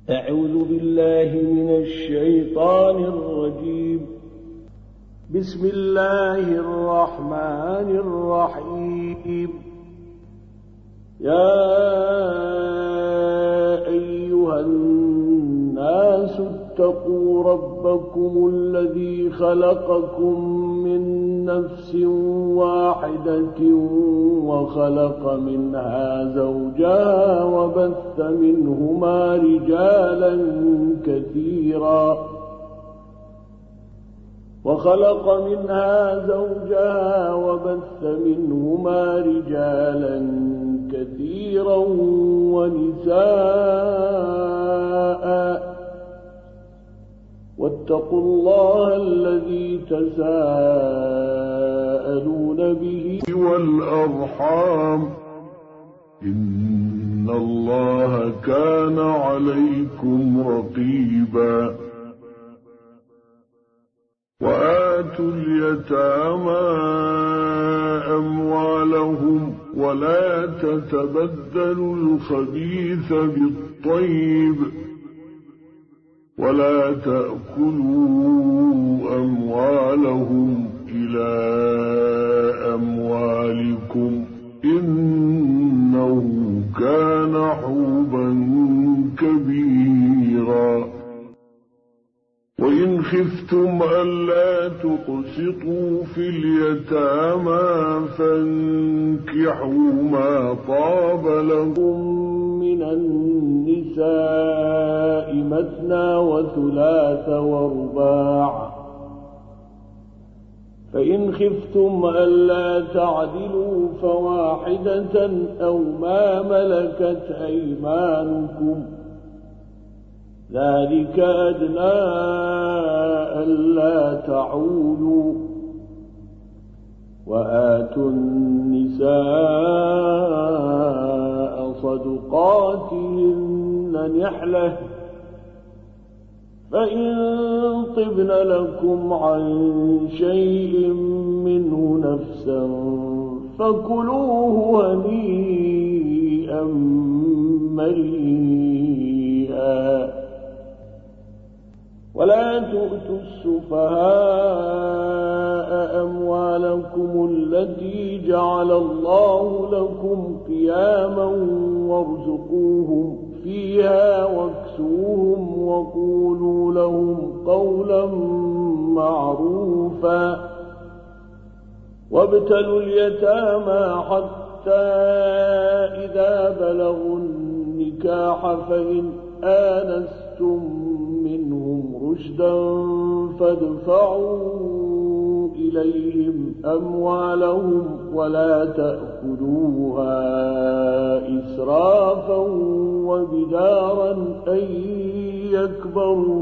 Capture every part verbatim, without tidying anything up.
أعوذ بالله من الشيطان الرجيم. بسم الله الرحمن الرحيم. يا أيها الناس اتقوا ربكم الذي خلقكم من نفس واحدة وخلق منها زوجها وبث منهما رجالا كثيرا وخلق منها زوجها وبث منهما رجالا كثيرا ونساء واتقوا الله الذي تساءلون به والأرحام إن الله كان عليكم رقيبا. وآتوا اليتامى أموالهم ولا تتبدلوا الخبيث بالطيب ولا تأكلوا أموالهم إلى أموالكم إنه كان حوبا كبيرا. وإن خفتم ألا تقسطوا في اليتامى فانكحوا ما طاب لكم من النساء مثنى وثلاث ورباع، فإن خفتم ألا تعدلوا فواحدة أو ما ملكت أيمانكم ذلك أدنى ألا تعولوا. وآتوا النساء صدقاتهن نحلة، فإن طبن لكم عن شيء منه نفسا فكلوه هنيئا مريئا. ولا تؤتوا السفهاء أموالكم التي جعل الله لكم قياما وارزقوهم فيها واكسوهم وقولوا لهم قولا معروفا. وابتلوا اليتامى حتى إذا بلغوا النكاح فإن آنستم منهم رشدا فادفعوا إليهم أموالهم ولا تأكلوها إسرافا وبدارا أن يكبروا.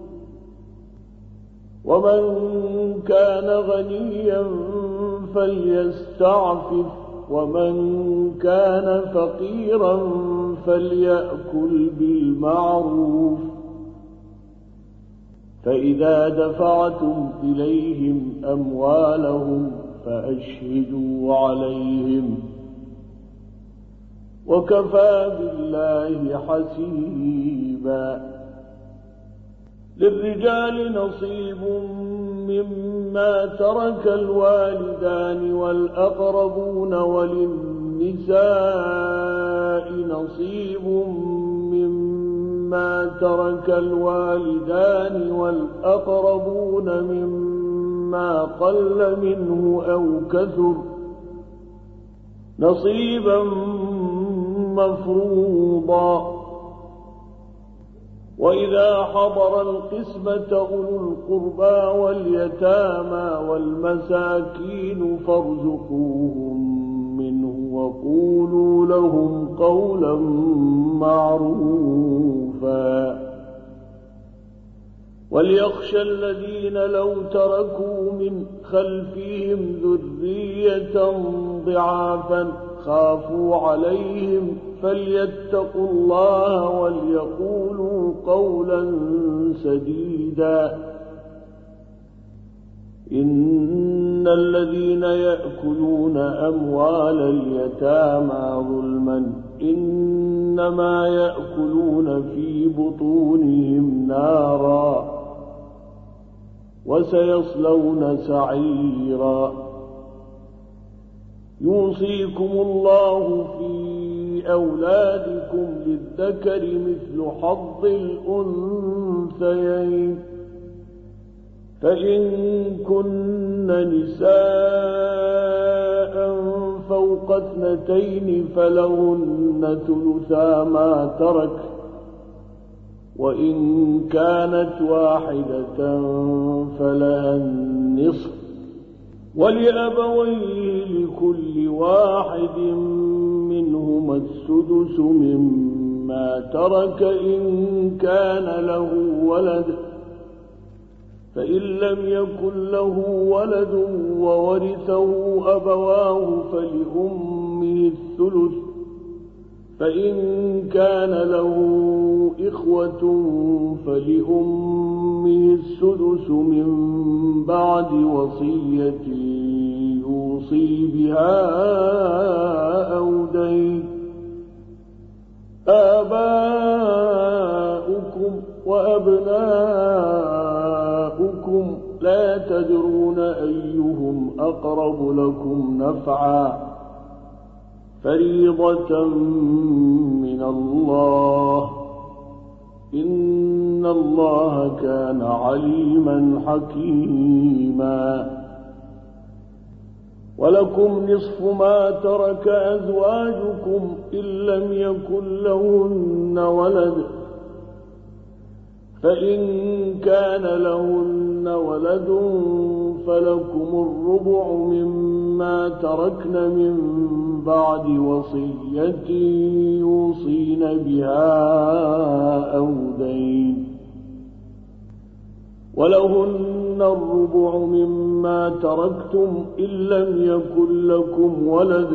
ومن كان غنيا فليستعفف ومن كان فقيرا فليأكل بالمعروف. فإذا دفعتم إليهم أموالهم فأشهدوا عليهم وكفى بالله حسيبا. للرجال نصيب مما ترك الوالدان والأقربون وللنساء نصيب مما ترك الوالدان والأقربون مما قل منه أو كثر نصيبا مفروضا. وإذا حضر القسمة أولو القربى واليتامى والمساكين فارزقوهم منه وقولوا لهم قولا معروفا. وليخشى الذين لو تركوا من خلفهم ذرية ضعافا خافوا عليهم فليتقوا الله وليقولوا قولا سديدا. إن الذين يأكلون أموال اليتامى ظلما إنما يأكلون في بطونهم نارا وسيصلون سعيرا يوصيكم الله في أولادكم للذكر مثل حظ الأنثيين فإن كن نساء فوق اثنتين فلهن ثلثا ما ترك وإن كانت واحدة فلها النصف ولأبويه لكل واحد منهما السدس مما ترك إن كان له ولد فإن لم يكن له ولد وورثه أبواه فلأمه الثلث فإن كان له إخوة فلأمه السدس من بعد وصية يوصي بها أو دين آباؤكم وأبناؤكم لا تدرون أيهم أقرب لكم نفعا فريضة من الله إن الله كان عليما حكيما ولكم نصف ما ترك أزواجكم إن لم يكن لهن ولد فإن كان لهن ولد فلكم الربع مما تركن من بعد وصية يوصين بها أو دين ولهن الربع مما تركتم إن لم يكن لكم ولد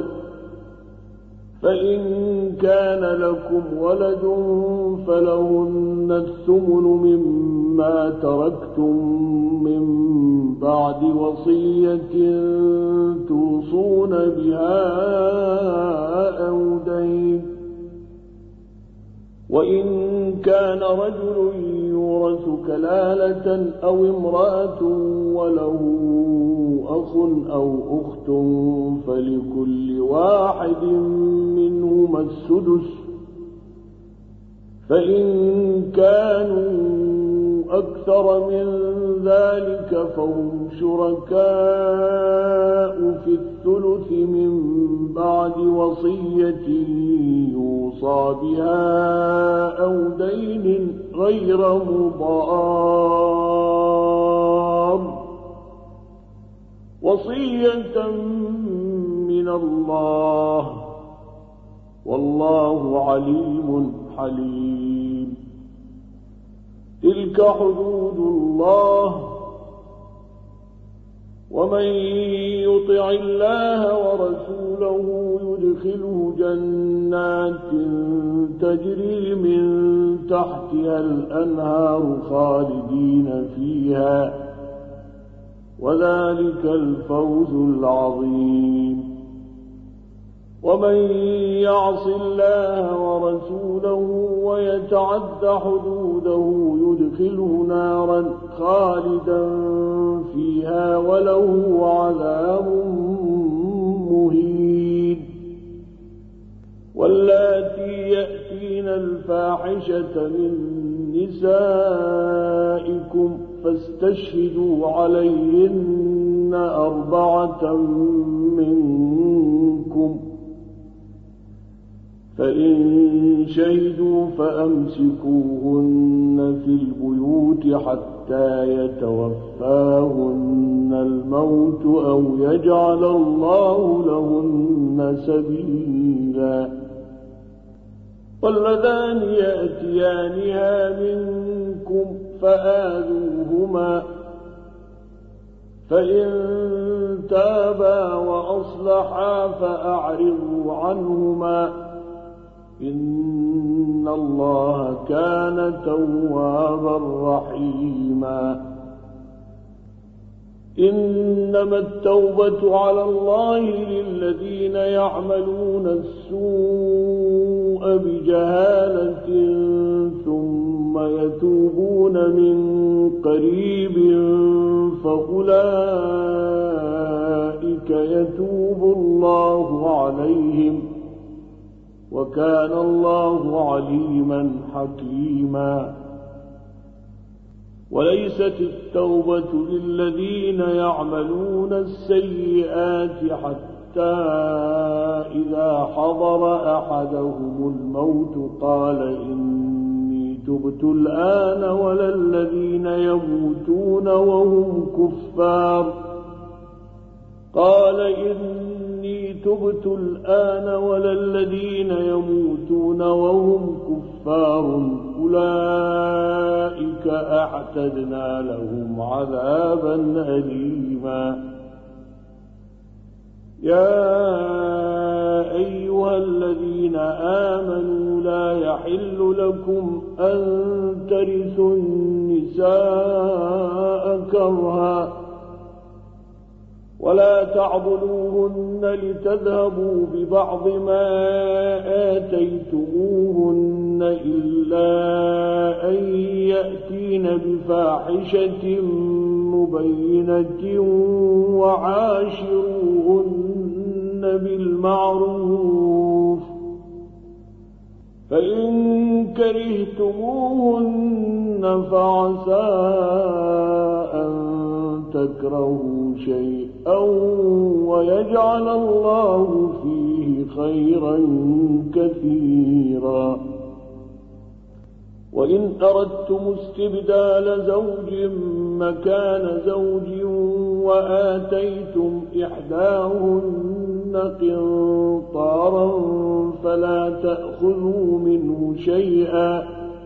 فإن كان لكم ولد فلهن الثمن مما تركتم من بعد وصية توصون بها أو دين وإن كان رجل يورث كلالة أو امرأة وله أخ أو أخت فلكل واحد منهما السدس فإن كانوا أكثر من ذلك فهم شركاء في الثلث من بعد وصية يوصى بها أو دين غير مضار وصية من الله والله عليم حليم تلك حدود الله ومن يطع الله ورسوله يدخله جنات تجري من تحتها الأنهار خالدين فيها وذلك الفوز العظيم ومن يعص الله ورسوله ويتعد حدوده يدخله نارا خالدا فيها وله عذاب مهين واللاتي يأتين الفاحشة من نسائكم فاستشهدوا عليهن أربعة منكم فإن شهدوا فأمسكوهن في البيوت حتى يتوفاهن الموت أو يجعل الله لهن سبيلا واللذان يأتيانها منكم فآذوهما فإن تابا وأصلحا فأعرضوا عنهما إن الله كان توابا رحيما إنما التوبة على الله للذين يعملون السوء بجهالة ثم يتوبون من قريب فأولئك يتوب الله عليهم وكان الله عليما حكيما. وليست التوبة للذين يعملون السيئات حتى إذا حضر أحدهم الموت قال إني تبت الآن ولا الذين يموتون وهم كفار قال إني تبت الآن ولا الذين يموتون وهم كفار أولئك أعتدنا لهم عذابا أليما. يا أيها الذين آمنوا لا يحل لكم أن ترثوا النساء كرها ولا تعضلوهن لتذهبوا ببعض ما آتيتموهن إلا أن يأتين بفاحشة مبينة وعاشروهن بالمعروف فإن كرهتموهن فعسى أن تكرهوا شيئا ويجعل الله فيه خيرا كثيرا. وإن أردتم استبدال زوج مكان زوج وآتيتم إحداهن قنطارا فلا تأخذوا منه شيئا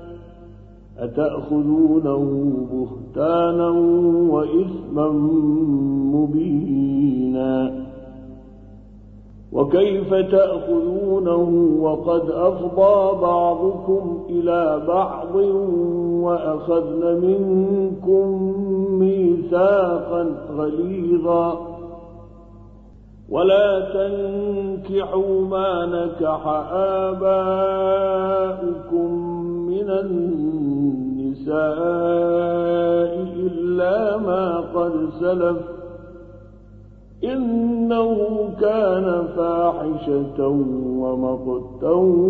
أتأخذونه بهتانا وإثما مبينا. وكيف تأخذونه وقد أفضى بعضكم إلى بعض وأخذن منكم ميثاقا غليظا. ولا تنكحوا ما نكح آباؤكم من النساء إلا ما قد سلف إنه كان فاحشة ومقتا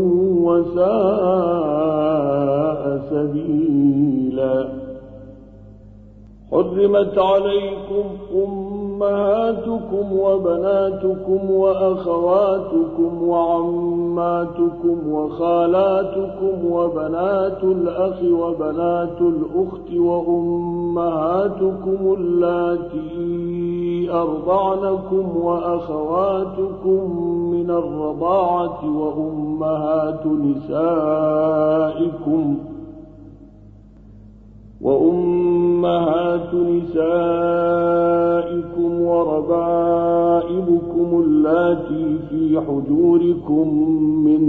وساء سبيلا. حرمت عليكم أمهاتكم وبناتكم وأخواتكم وعماتكم وخالاتكم وبنات الأخ وبنات الأخت وأمهاتكم اللاتي أرضعنكم وأخواتكم من الرضاعة وأمهات نسائكم وأمهات نسائكم وربائبكم اللاتي في حجوركم من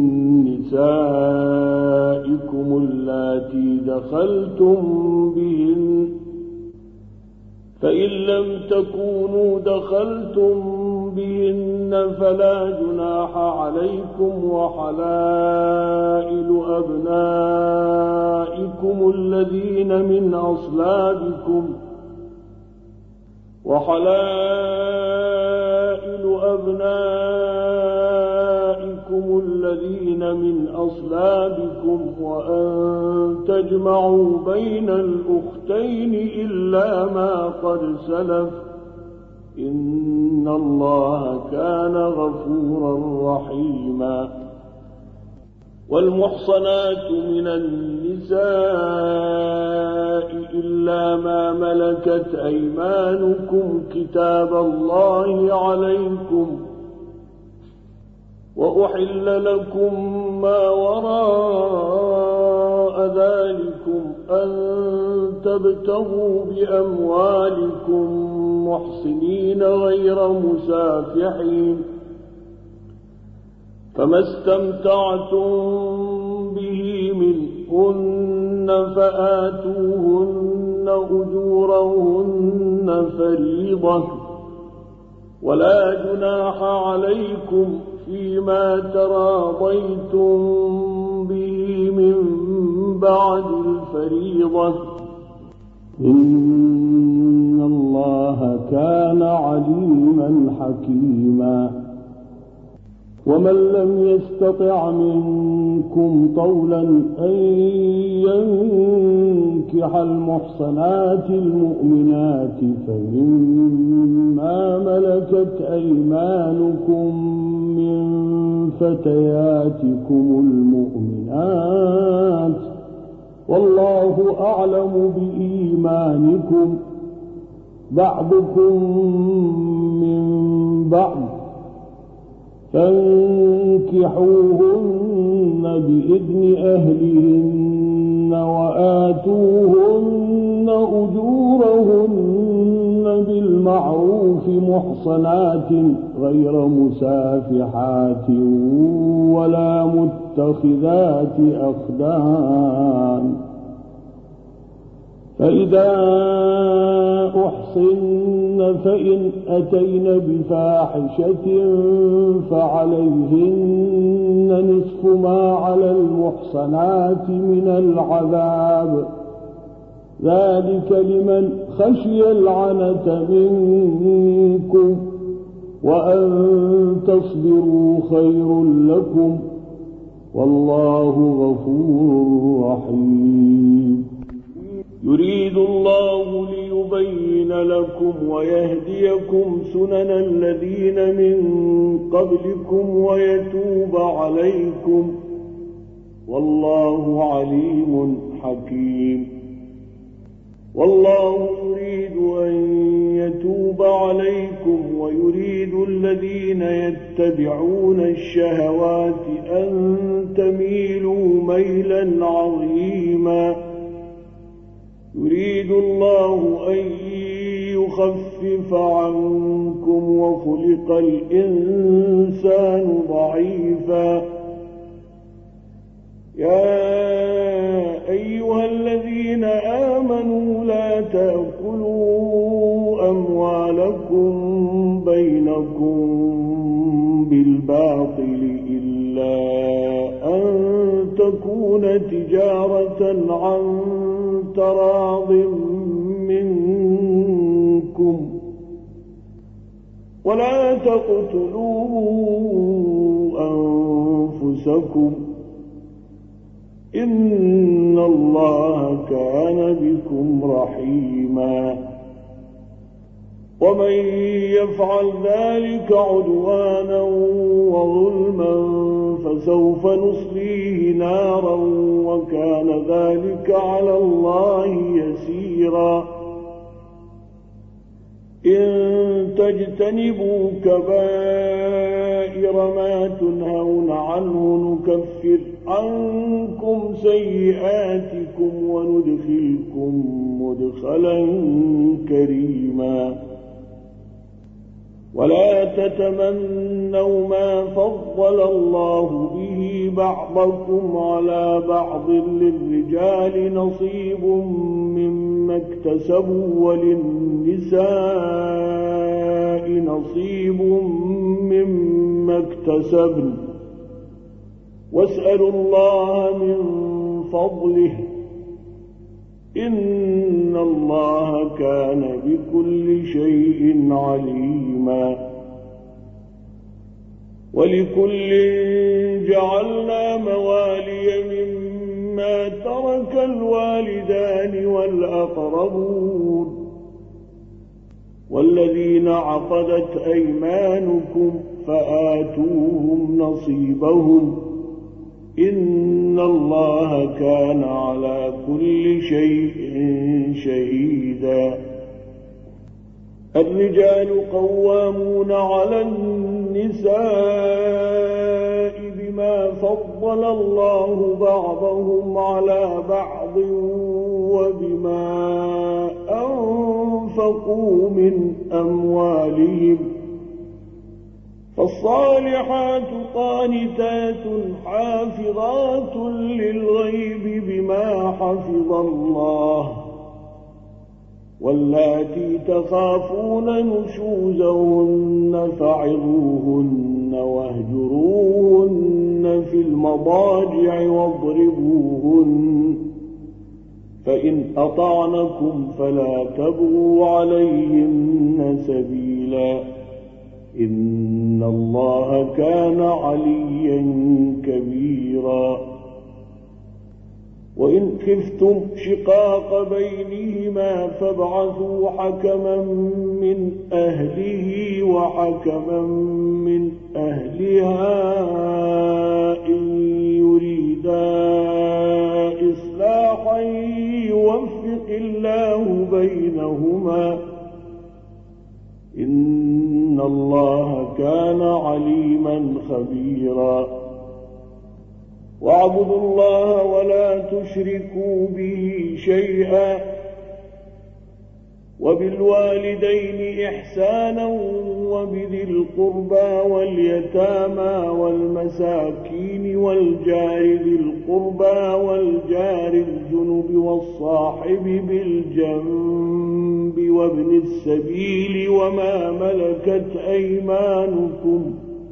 نسائكم اللاتي دخلتم بهن فإن لم تكونوا دخلتم بهن فلا جناح عليكم وحلائل أبنائكم الذين من أصلابكم وحلائل أبنائكم الذين من أصلابكم وأن تجمعوا بين الأختين إلا ما قد سلف إن الله كان غفورا رحيما. والمحصنات من النساء إلا ما ملكت أيمانكم كتاب الله عليكم وأحل لكم ما وراء ذلكم أن تبتغوا بأموالكم محصنين غير مسافحين فما استمتعتم به منهن فآتوهن أجورهن فريضة ولا جناح عليكم فيما تراضيتم به من بعد الفريضة إن الله كان عليما حكيما ومن لم يستطع منكم طولا أن ينكح المحصنات المؤمنات فمما ملكت أيمانكم من فتياتكم المؤمنات والله أعلم بإيمانكم بعضكم من بعض فانكحوهن بإذن أهلهن وآتوهن أجورهن بالمعروف محصنات غير مسافحات ولا متخذات أخدان فإذا أحصن فإن أتين بفاحشة فعليهن نصف ما على المحصنات من العذاب ذلك لمن خشي العنة منكم وأن تصبروا خير لكم والله غفور رحيم يريد الله ليبين لكم ويهديكم سنن الذين من قبلكم ويتوب عليكم والله عليم حكيم والله يريد أن يتوب عليكم ويريد الذين يتبعون الشهوات أن تميلوا ميلا عظيما يريد الله أن يخفف عنكم وخلق الإنسان ضعيفا يا أيها الذين آمنوا لا تأكلوا أموالكم بينكم بالباطل إلا أن تكون تجارة عن تراض منكم ولا تقتلوا أنفسكم إن الله كان بكم رحيما ومن يفعل ذلك عدوانا وظلما فسوف نصليه نارا وكان ذلك على الله يسيرا إن تجتنبوا كبائر ما تنهون عنه نكفر عنكم سيئاتكم وندخلكم مدخلا كريما ولا تتمنوا ما فضل الله به بعضكم على بعض للرجال نصيب مما اكتسبوا وللنساء نصيب مما اكتسبن واسألوا الله من فضله إن الله كان بكل شيء عليما ولكل جعلنا موالي مما ترك الوالدان والأقربون والذين عقدت أيمانكم فآتوهم نصيبهم إن الله كان على كل شيء شهيدا الرجال قوامون على النساء بما فضل الله بعضهم على بعض وبما أنفقوا من أموالهم فالصالحات قانتات حافظات للغيب بما حفظ الله واللاتي تخافون نشوزهن فعظوهن واهجروهن في المضاجع واضربوهن فإن أطعنكم فلا تبغوا عليهن سبيلا إن الله كان عليا كبيرا وإن خفتم شقاق بينهما فابعثوا حكما من أهله وحكما من أهلها إن يريدا إصلاحا يوفق الله بينهما إن الله كان عليما خبيرا واعبدوا الله ولا تشركوا به شيئا وبالوالدين إحسانا وبذي القربى واليتامى والمساكين والجار ذي القربى والجار الجنب والصاحب بالجنب وابن السبيل وما ملكت أيمانكم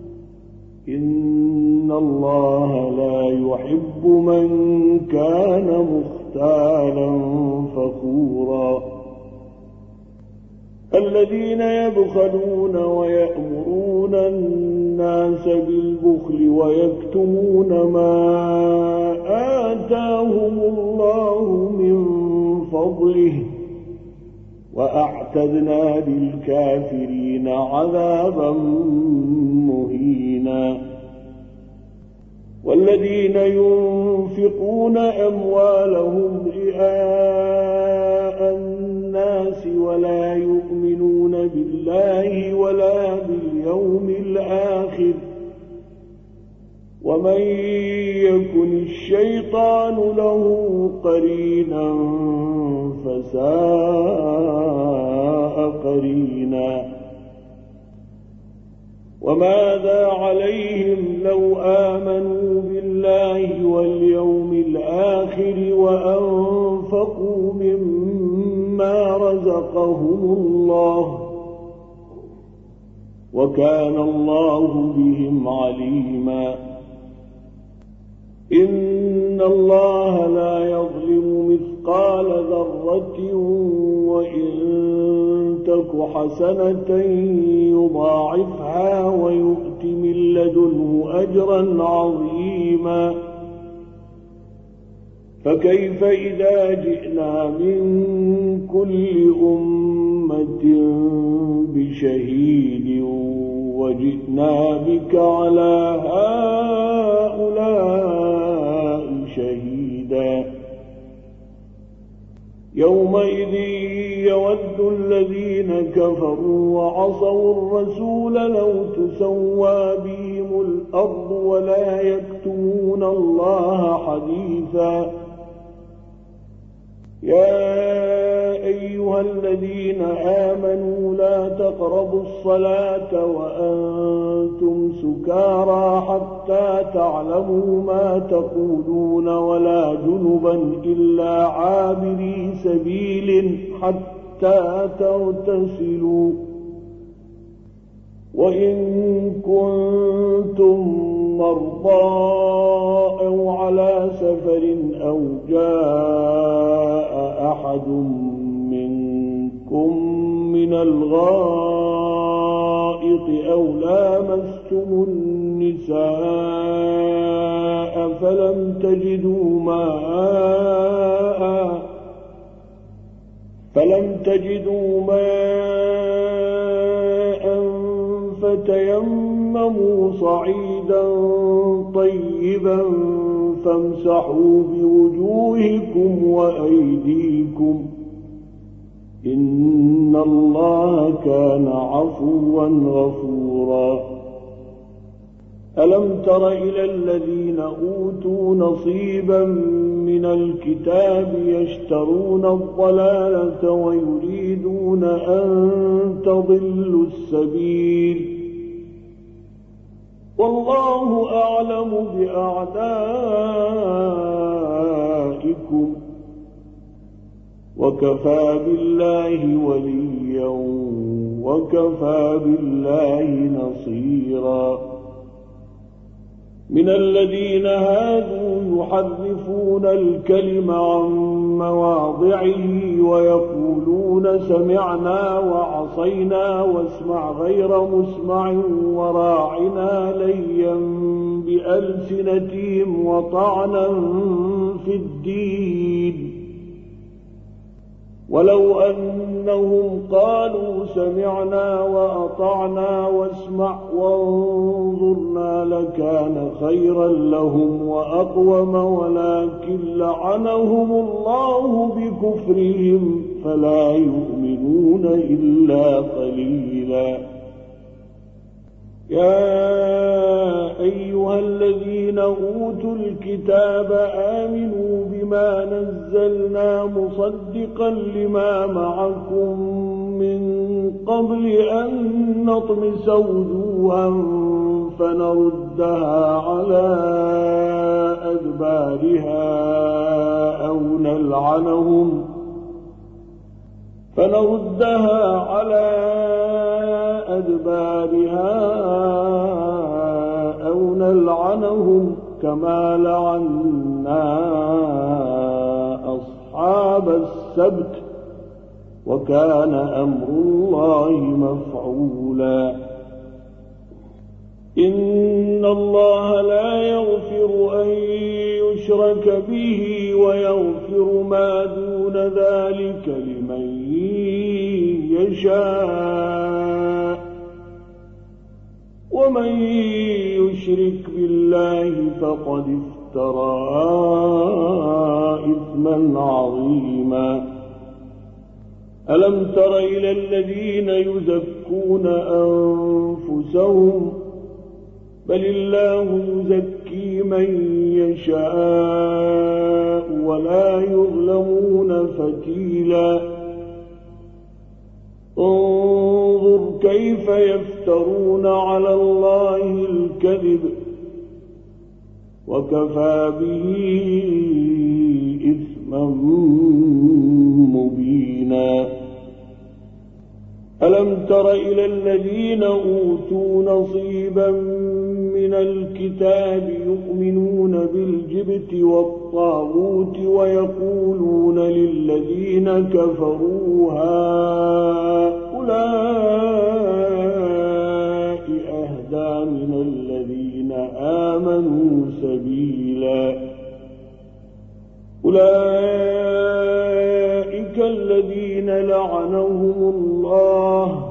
إن الله لا يحب من كان مختالا فخورا الذين يبخلون ويأمرون الناس بالبخل ويكتمون ما آتاهم الله من فضله وأعتدنا للكافرين عذابا مهينا والذين ينفقون أموالهم رئاء الناس ولا يؤمنون بالله ولا باليوم الآخر ومن يكن الشيطان له قرينا فساء قرينا وماذا عليهم لو آمنوا بالله واليوم الآخر وأنفقوا مما رزقهم الله وكان الله بهم عليما إن الله لا يظلم مثقال ذرة وإن تك حسنة يضاعفها ويؤت من لدنه أجرا عظيما فكيف إذا جئنا من كل أمة بشهيد وجئنا بك على هؤلاء شهيدا يومئذ يود الذين كفروا وعصوا الرسول لو تسوى بهم الأرض ولا يكتمون الله حديثا يا أيها الذين آمنوا لا تقربوا الصلاة وأنتم سكارى حتى تعلموا ما تقولون ولا جنبا إلا عابري سبيل حتى تغتسلوا وإن كنتم مرضى أو على سفر أو جاء أحد منكم من الغائط أو لامستم النساء فلم تجدوا ماء فلم تجدوا ماء فتيمموا صعيدا طيبا فامسحوا بوجوهكم وأيديكم إن الله كان عفوا غفورا ألم تر إلى الذين أوتوا نصيبا من الكتاب يشترون الضلالة ويريدون أن تضلوا السبيل والله أعلم بأعدائكم وكفى بالله وليا وكفى بالله نصيرا. من الذين هادوا يحرفون الكلم عن مواضعه ويقولون سمعنا وعصينا واسمع غير مسمع وراعنا ليا بألسنتهم وطعنا في الدين، ولو أنهم قالوا سمعنا وأطعنا واسمع وانظرنا لكان خيرا لهم وأقوم، ولكن لعنهم الله بكفرهم فلا يؤمنون إلا قليلا. يا أيها الذين أوتوا الكتاب آمنوا بما نزلنا مصدقا لما معكم من قبل أن نطمس وجوها فنردها على أدبارها أو نلعنهم فنردها على أدبارها أو نلعنهم كما لعنا أصحاب السبت وكان أمر الله مفعولا. إن الله لا يغفر أن يشرك به ويغفر ما دون ذلك لمن يشاء، ومن يشرك بالله فقد افترى إثما عظيما. ألم تر إلى الذين يزكون أنفسهم بل الله يزكي من يشاء ولا يظلمون فتيلا. انظر كيف يفترون على الله الكذب وكفى به إثما مبينا. ألم تر إلى الذين أوتوا نصيبا من الكتاب يؤمنون بالجبت والطاغوت ويقولون للذين كفروا هؤلاء أهدى من الذين آمنوا سبيلا. أولئك الذين لعنهم الله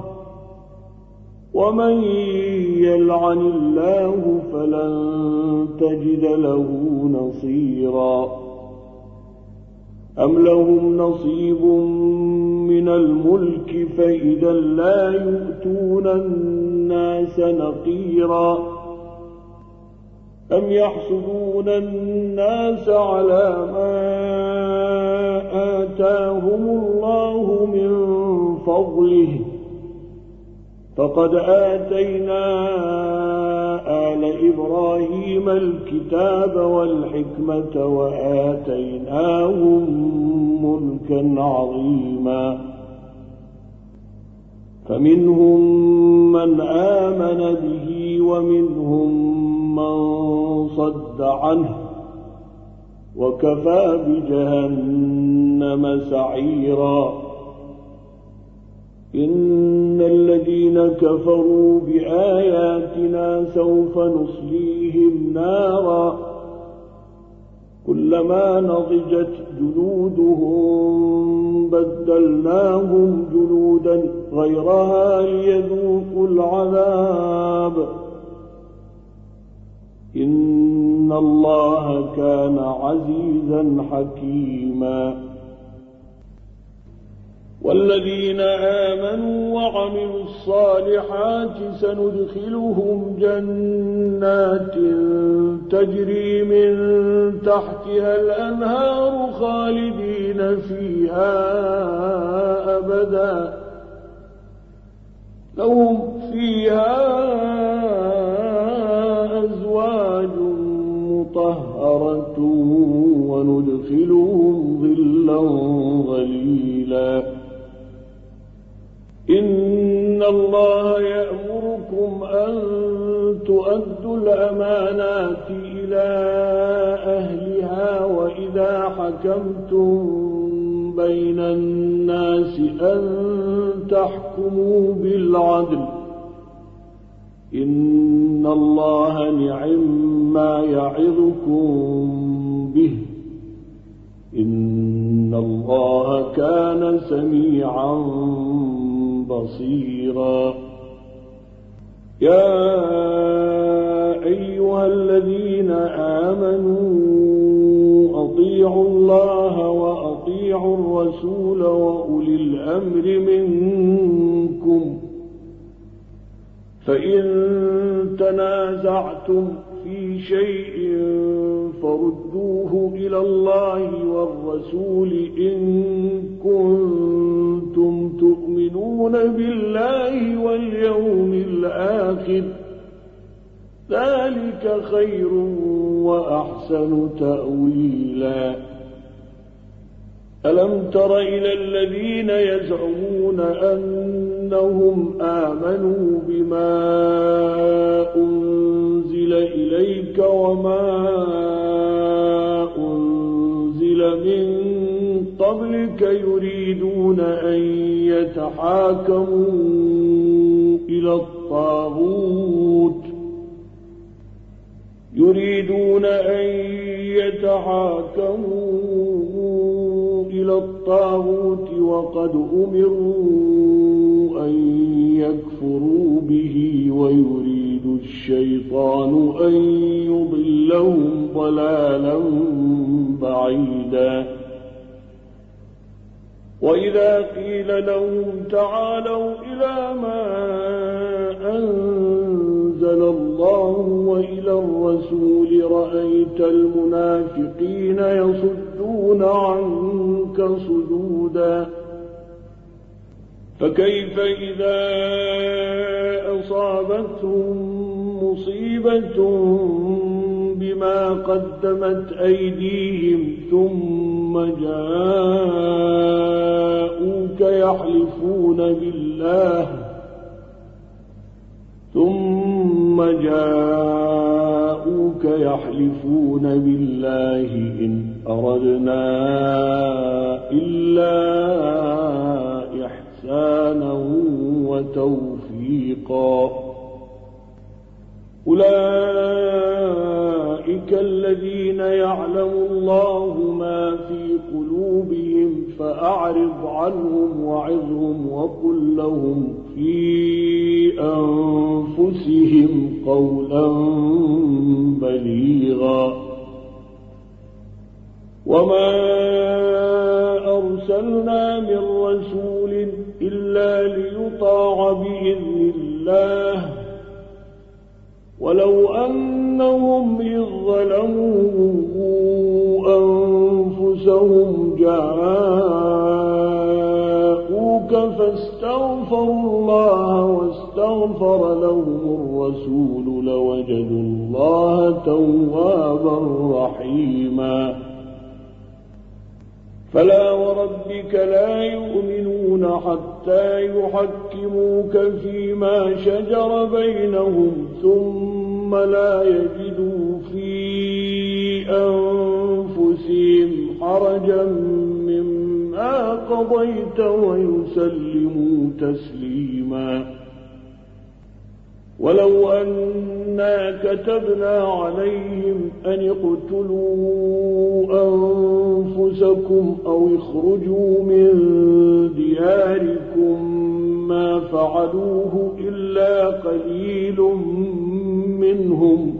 ومن يلعن الله فلن تجد له نصيرا. أم لهم نصيب من الملك فإذا لا يؤتون الناس نقيرا. أم يحسدون الناس على ما آتاهم الله من فضله فقد آتينا آل إبراهيم الكتاب والحكمة وآتيناهم ملكا عظيما. فمنهم من آمن به ومنهم من صد عنه وكفى بجهنم سعيرا. إن الذين كفروا بآياتنا سوف نصليهم نارا كلما نضجت جلودهم بدلناهم جلودا غيرها ليذوقوا العذاب إن الله كان عزيزا حكيما. والذين آمنوا وعملوا الصالحات سندخلهم جنات تجري من تحتها الأنهار خالدين فيها أبدا لهم فيها أزواج مطهرة وندخلهم ظلا ظليلا تأويلا إن الله يأمركم أن تؤدوا الأمانات إلى أهلها وإذا حكمتم بين الناس أن تحكموا بالعدل إن الله نعم ما يعظكم به إن الله كان سميعا بصيرا يا أيها الذين آمنوا أطيعوا الله وأطيعوا الرسول وأولي الأمر منكم فإن تنازعتم في شيء فردوه إلى الله والرسول إن كنتم تؤمنون بالله واليوم الآخر ذلك خير وأحسن تأويلا ألم تر إلى الذين يزعمون أنهم آمنوا بما أنزل إليك وما أنزل من قبلك يريدون أن يتحاكموا إلى الطاغوت يريدون أن يتحاكموا إلى الطاغوت وقد أمروا أن يكفروا به ويريد الشيطان أن يضلهم ضلالا بعيدا وإذا قيل لهم تعالوا إلى ما أنزل الله وإلى الرسول رأيت المنافقين يصدون عنك صدودا فكيف إذا أصابتهم مصيبة بما قدمت أيديهم ثم جاءوك يحلفون بالله ثم جاءوك يحلفون بالله إن أردنا إلا إحسانا وتوفيقا أولئك الذين يعلم الله ما في قلوبهم فأعرض عنهم وعظهم وقل لهم في أنفسهم قولا بليغا وما أرسلنا من رسول إلا ليطاع بإذن الله ولو أنهم إذ ظلموا أنفسهم جاءوك فاستغفروا الله واستغفر لهم الرسول لوجدوا الله توابا رحيما فلا وربك لا يؤمنون حتى يحكموك فيما شجر بينهم ثم لا يجدوا في أنفسهم حرجا مما قضيت ويسلموا تسليما ولو أنا كتبنا عليهم أن اقتلوا أنفسكم أو اخرجوا من دياركم ما فعلوه إلا قليل منهم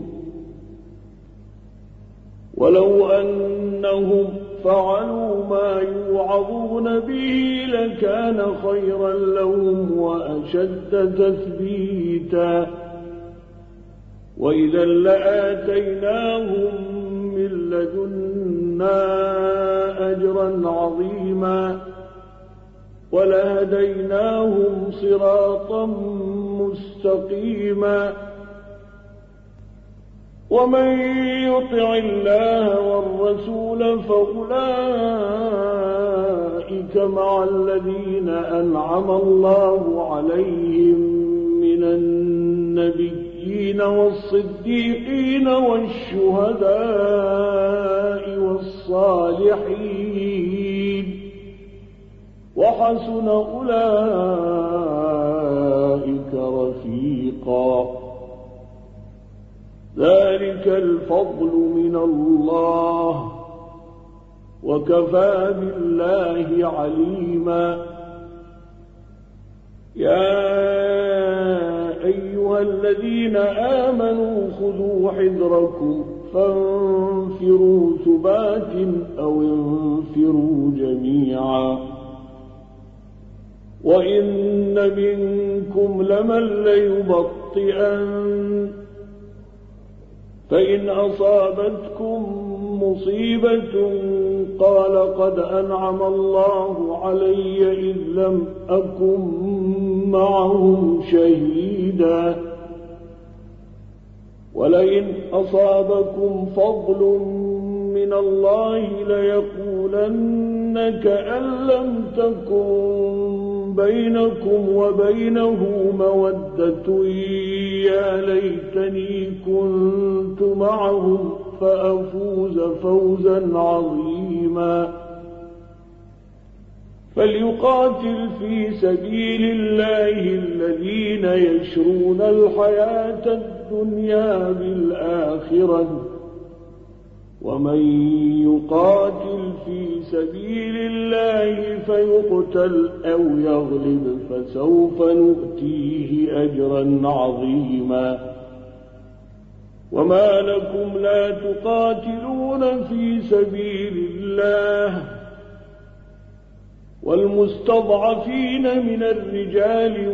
ولو أنهم فعلوا ما يوعظون به لكان خيرا لهم وأشد تثبيتا وإذا لآتيناهم من لدنا أجرا عظيما ولهديناهم صراطا مستقيما ومن يطع الله والرسول فأولئك أولئك مع الذين أنعم الله عليهم من النبيين والصديقين والشهداء والصالحين وحسن أولئك رفيقا ذلك الفضل من الله وكفى بالله عليما يا أيها الذين آمنوا خذوا حذركم فانفروا ثبات أو انفروا جميعا وإن منكم لمن ليبطئن فإن أصابتكم مصيبة قال قد أنعم الله علي إذ لم أكن معهم شهيدا ولئن أصابكم فضل من الله ليقولن كأن لم تكن بينكم وبينه مودة يا ليتني كنت معهم فأفوز فوزا عظيما فليقاتل في سبيل الله الذين يشرون الحياة الدنيا بالآخرة ومن يقاتل في سبيل الله فيقتل أو يغلب فسوف نؤتيه أجرا عظيما وما لكم لا تقاتلون في سبيل الله والمستضعفين من الرجال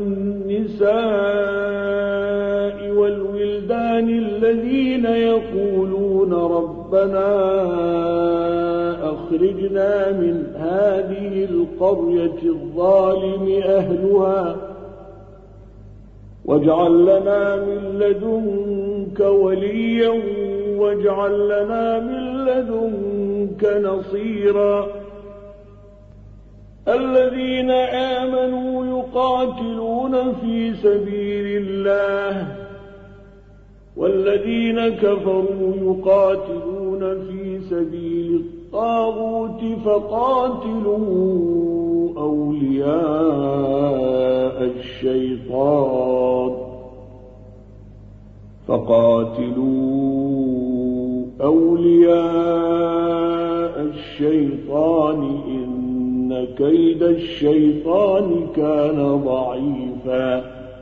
والنساء والولدان الذين يقولون ربنا أخرجنا من هذه القرية الظالم أهلها واجعل لنا من لدنك وليا واجعل لنا من لدنك نصيرا الذين آمنوا يقاتلون في سبيل الله والذين كفروا يقاتلون في سبيل الطاغوت فقاتلوا أولياء الشيطان فقاتلوا أولياء الشيطان إن كيد الشيطان كان ضعيفا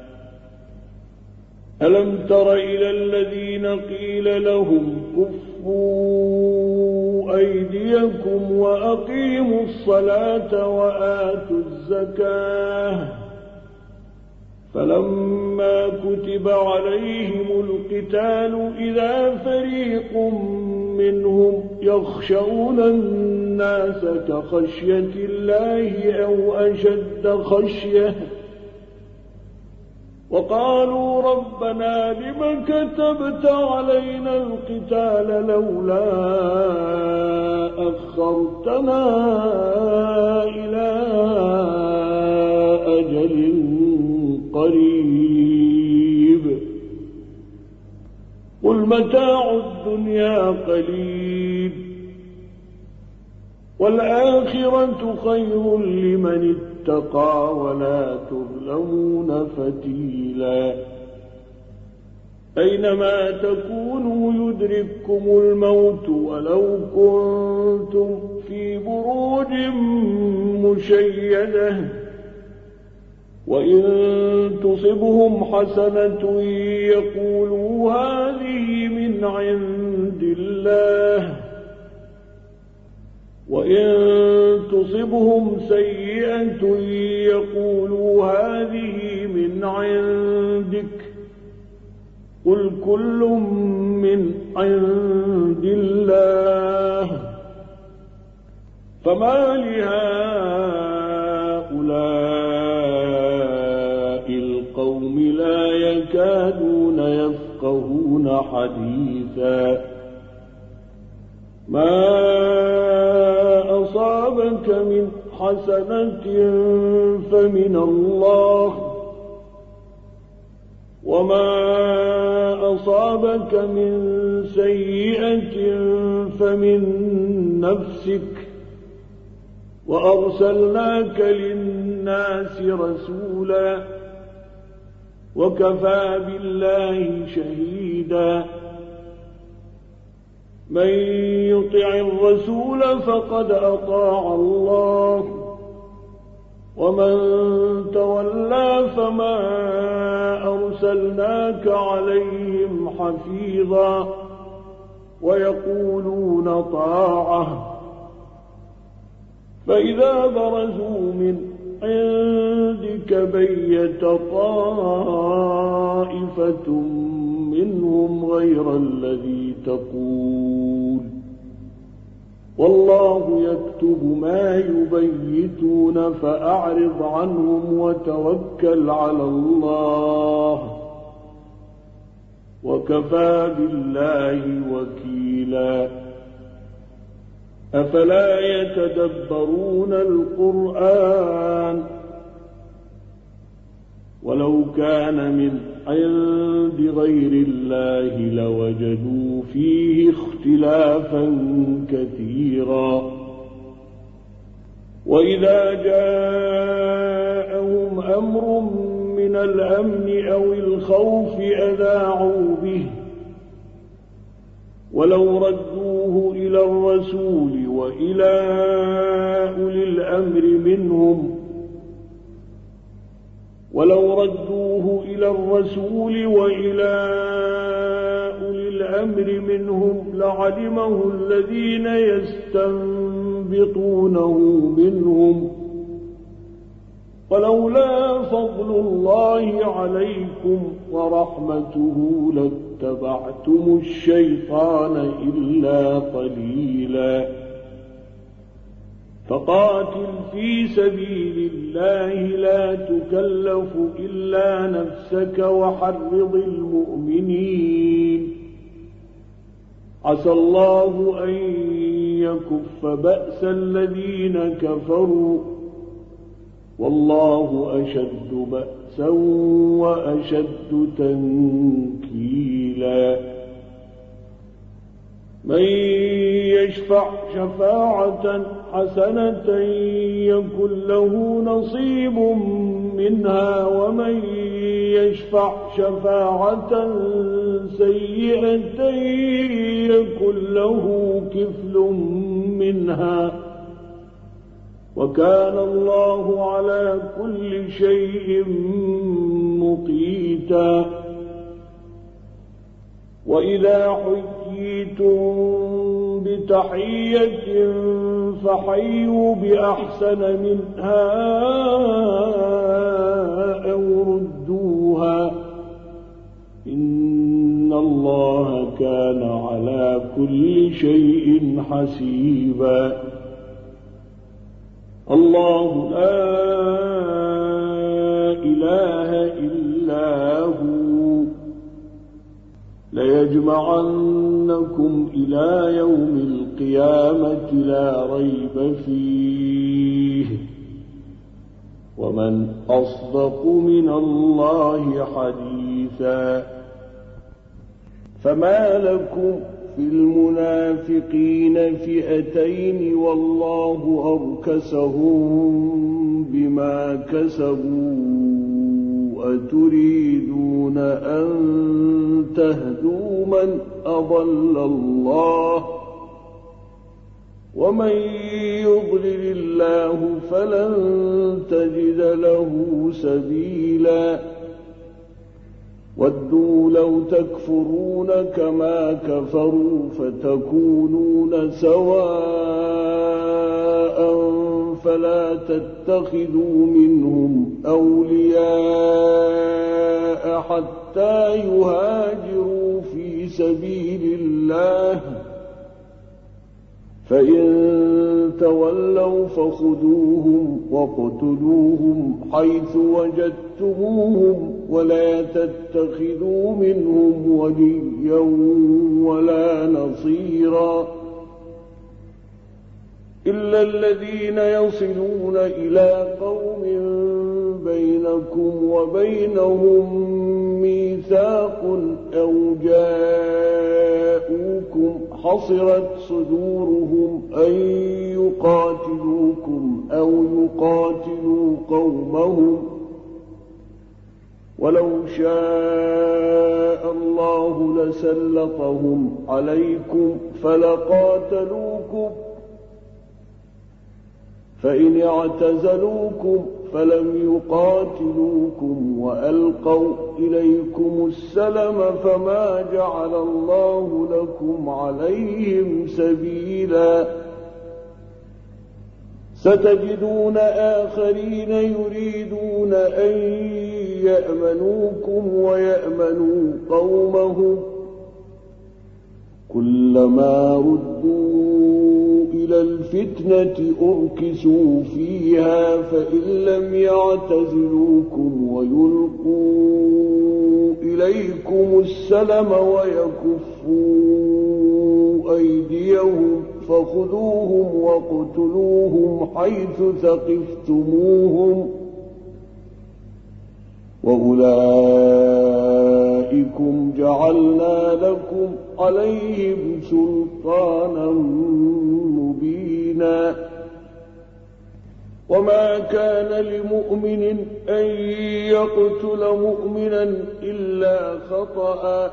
ألم تر إلى الذين قيل لهم كفوا أيديكم وأقيموا الصلاة وآتوا الزكاة فلما كتب عليهم القتال إذا فريق منهم يخشون الناس كخشية الله أو أشد خشية وقالوا ربنا لم كتبت علينا القتال لولا أخرتنا إلى أجل قريب قل متاع الدنيا قليل والآخرة خير لمن اتقى ولا تظلمون فتيلا أينما تكونوا يدرككم الموت ولو كنتم في بروج مشيدة وإن تصبهم حسنة يقولوا هذه من عند الله وإن تصبهم سيئة يقولوا هذه من عندك قل كل من عند الله فما لهؤلاء القوم لا يكادون يفقهون حديثا ما أصابك من حسنة فمن الله، وما أصابك من سيئة فمن نفسك، وأرسلناك للناس رسولا، وكفى بالله شهيدا. من يطع الرسول فقد أطاع الله، ومن تولى فما أرسلناك عليهم حفيظا، ويقولون طاعة، فإذا برزوا من عندك بيت طائفة منهم غير الذي تقول، والله يكتب ما يبيتون، فأعرض عنهم وتوكل على الله، وكفى بالله وكيلا. أفلا يتدبرون القرآن؟ ولو كان من عند غير الله لوجدوا فيه اختلافا كثيرا. وإذا جاءهم أمر من الأمن أو الخوف أذاعوا به، ولو ردوه إلى الرسول وإلى أولي الأمر منهم ولو ردوه إلى الرسول وإلى أولي الأمر منهم لعلمه الذين يستنبطونه منهم، ولولا فضل الله عليكم ورحمته لاتبعتم الشيطان إلا قليلا. فقاتل في سبيل الله لا تكلف إلا نفسك وحرض المؤمنين، عسى الله أن يكف بأس الذين كفروا، والله أشد بأسا وأشد تنكيلا. من يشفع شفاعة حسنة يكن له نصيب منها، ومن يشفع شفاعة سيئة يكن له كفل منها، وكان الله على كل شيء مقيتا. وإذا حييتم بتحية فحيوا بأحسن منها أو ردوها، إن الله كان على كل شيء حسيبا. الله لا إله إلا هو، ليجمعنكم إلى يوم القيامة لا ريب فيه، ومن أصدق من الله حديثا. فما لكم في المنافقين فئتين والله أركسهم بما كسبوا، أتريدون أن تهدوا من أضل الله، ومن يضلل الله فلن تجد له سبيلا. ودوا لو تكفرون كما كفروا فتكونون سواء، فلا تتخذوا منهم أولياء حتى يهاجروا في سبيل الله، فإن تولوا فخذوهم واقتلوهم حيث وجدتموهم، ولا تتخذوا منهم وليا ولا نصيرا. إلا الذين يصلون إلى قوم بينكم وبينهم ميثاق أو جاءوكم حصرت صدورهم أن يقاتلوكم أو يقاتلوا قومهم ولو شاء الله لسلطهم عليكم فلقاتلوكم فإن اعتزلوكم فلم يقاتلوكم وألقوا إليكم السلم فما جعل الله لكم عليهم سبيلا ستجدون آخرين يريدون أن يأمنوكم ويأمنوا قومهم كلما ردوا إلى الفتنة أركسوا فيها فإن لم يعتزلوكم ويلقوا إليكم السلم ويكفوا أيديهم فخذوهم واقتلوهم حيث ثقفتموهم وأولئكم جعلنا لكم عليهم سلطانا مبينا وما كان لمؤمن أن يقتل مؤمنا إلا خطأ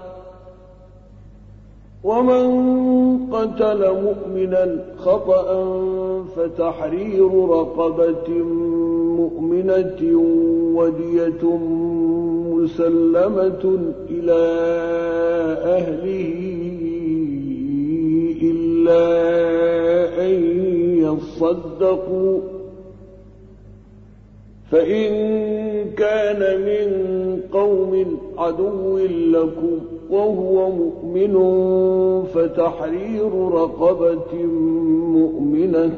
ومن قتل مؤمنا خطأ فتحرير رقبة مؤمنة ودية مسلمة إلى أهله إلا أن يصدقوا فإن كان من قوم عدو لكم وهو مؤمن فتحرير رقبة مؤمنة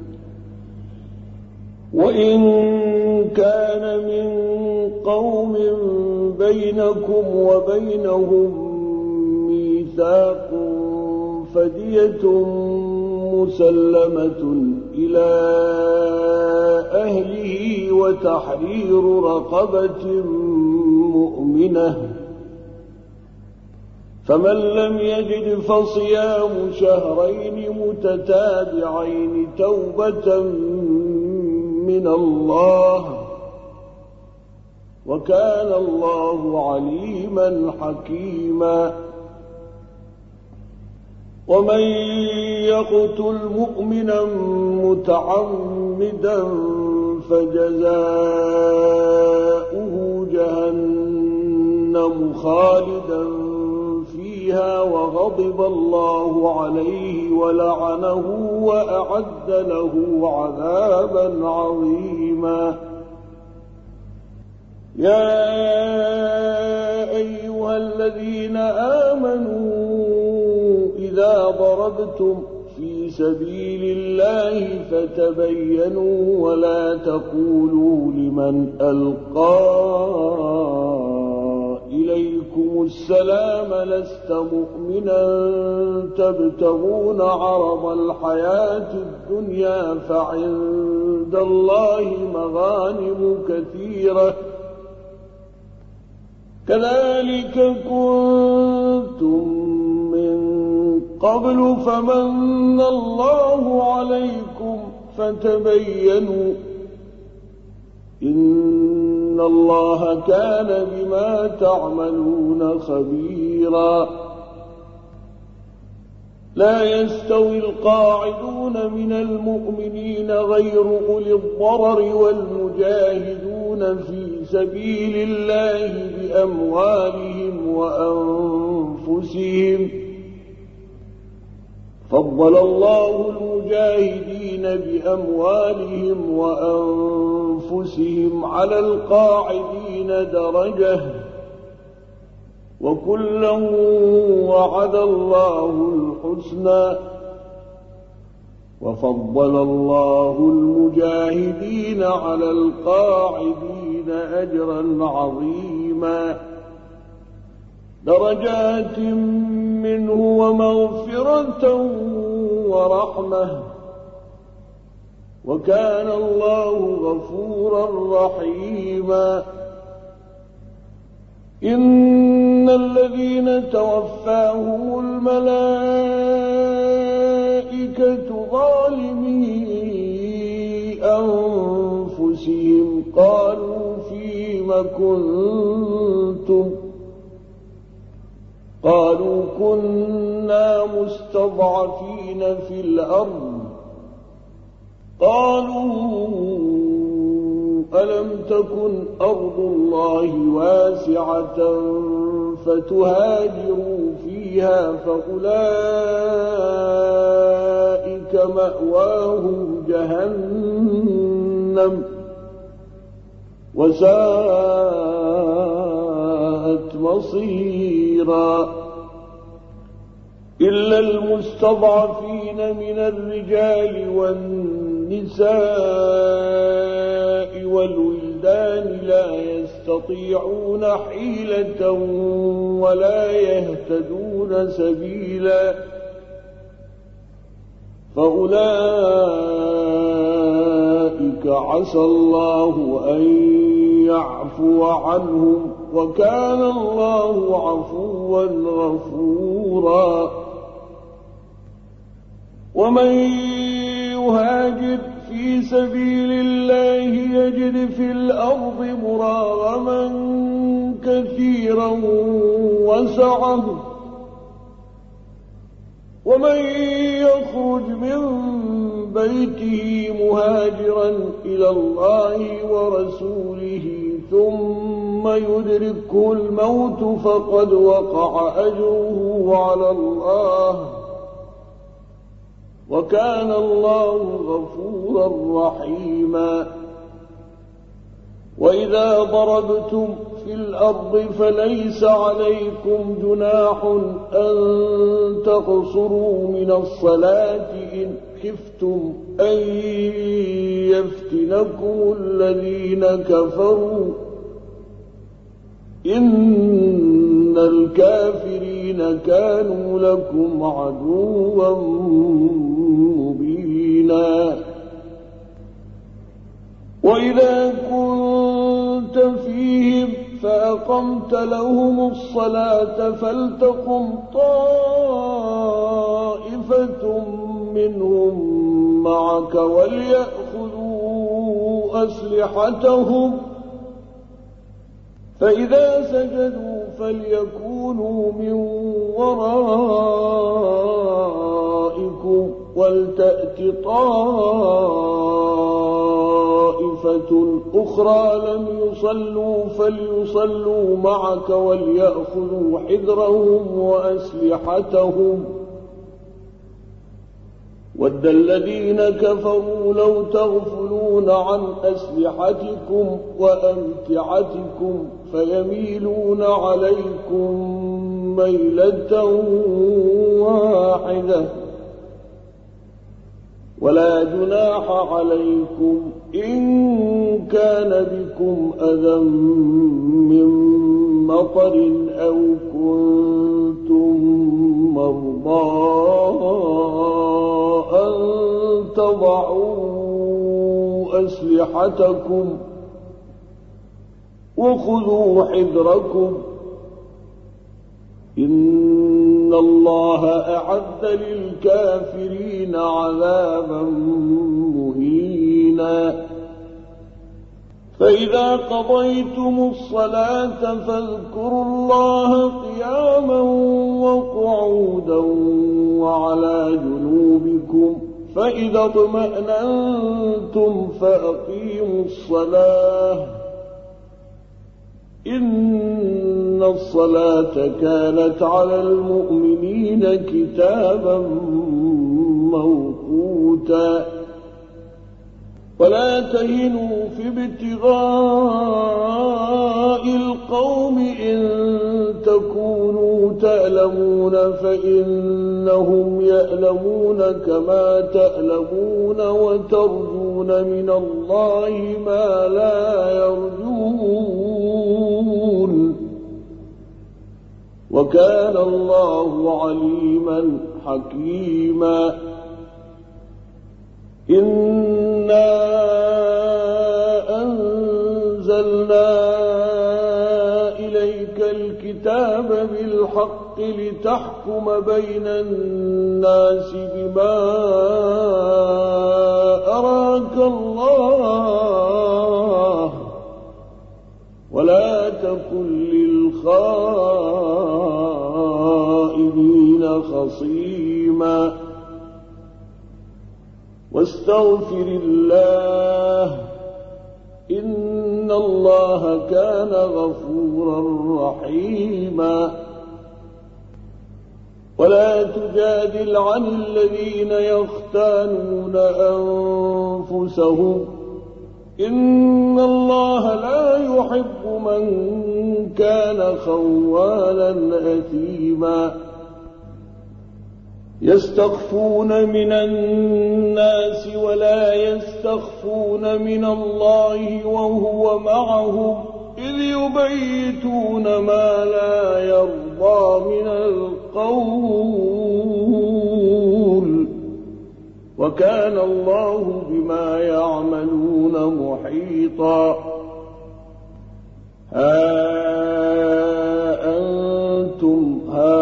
وإن كان من قوم بينكم وبينهم ميثاق فدية مسلمة إلى أهله وتحرير رقبة مؤمنة فمن لم يجد فصيام شهرين متتابعين توبة من الله وكان الله عليما حكيما ومن يقتل مؤمنا متعمدا فجزاؤه جهنم خالدا فيها وغضب الله عليه ولعنه وأعد له عذابا عظيما يا أيها الذين آمنوا إذا ضربتم في سبيل الله فتبينوا ولا تقولوا لمن ألقى إليكم السلام لست مؤمنا تبتغون عرض الحياة الدنيا فعند الله مغانم كثيرة كذلك كنتم من قبل فمن الله عليكم فتبينوا إن الله كان بما تعملون خبيرا لا يستوي القاعدون من المؤمنين غير أولي الضرر والمجاهدون في سبيل الله بأموالهم وأنفسهم فضل الله المجاهدين بأموالهم وأنفسهم على القاعدين درجة وكلا وعد الله الحسنى وفضل الله المجاهدين على القاعدين أجرا عظيما درجات منه ومغفرة ورحمة وكان الله غفورا رحيما. إن الذين توفاهم الملائكة ظالمي أنفسهم قالوا فيم كنتم قالوا كنا مستضعفين في الأرض قالوا ألم تكن أرض الله واسعة فتهاجروا فيها فأولئك مأواهم جهنم وساءت مصيرا. إلا المستضعفين من الرجال والنساء والولدان لا يستطيعون حيلة ولا يهتدون سبيلا فأولئك عسى الله أن يعفو عنهم وكان الله عفوا غفورا. ومن يهاجر في سبيل الله يجد في الأرض مراغما كثيرا وسعه ومن يخرج من بيته مهاجرا إلى الله ورسوله ثم يدركه الموت فقد وقع أجره على الله وكان الله غفورا رحيما. وإذا ضربتم في الأرض فليس عليكم جناح أن تقصروا من الصلاة إن خفتم أن يفتنكم الذين كفروا إن الكافرين كانوا لكم عدوا مبينا. وإذا كنت فيهم فأقمت لهم الصلاة فلتقم طائفة منهم معك وليأخذوا أسلحتهم فإذا سجدوا فليكونوا من ورائكم ولتأت طائفة أخرى لم يصلوا فليصلوا معك وليأخذوا حذرهم وأسلحتهم ود الذين كفروا لو تغفلون عن أسلحتكم وأمتعتكم فيميلون عليكم ميلة واحدة ولا جناح عليكم إن كان بكم أذى من مطر أو كنتم مرضى أن تضعوا أسلحتكم وخذوا حذركم إن الله أعد للكافرين عذابا مهينا. فإذا قضيتم الصلاة فاذكروا الله قياما وقعودا وعلى جنوبكم فإذا اطمأننتم فأقيموا الصلاة إن الصلاة كانت على المؤمنين كتابا موقوتا. ولا تهنوا في ابتغاء القوم إن تكونوا تألمون فإنهم يألمون كما تألمون وترجون من الله ما لا يرجون وكان الله عليما حكيما. إن إنا أنزلنا إليك الكتاب بالحق لتحكم بين الناس بما أراك الله ولا تكن للخائنين خصيما واستغفر الله إن الله كان غفورا رحيما ولا تجادل عن الذين يختانون أنفسهم إن الله لا يحب من كان خوانا أثيما يستخفون من الناس ولا يستخفون من الله وهو معهم إذ يبيتون ما لا يرضى من القول وكان الله بما يعملون محيطا ها أنتم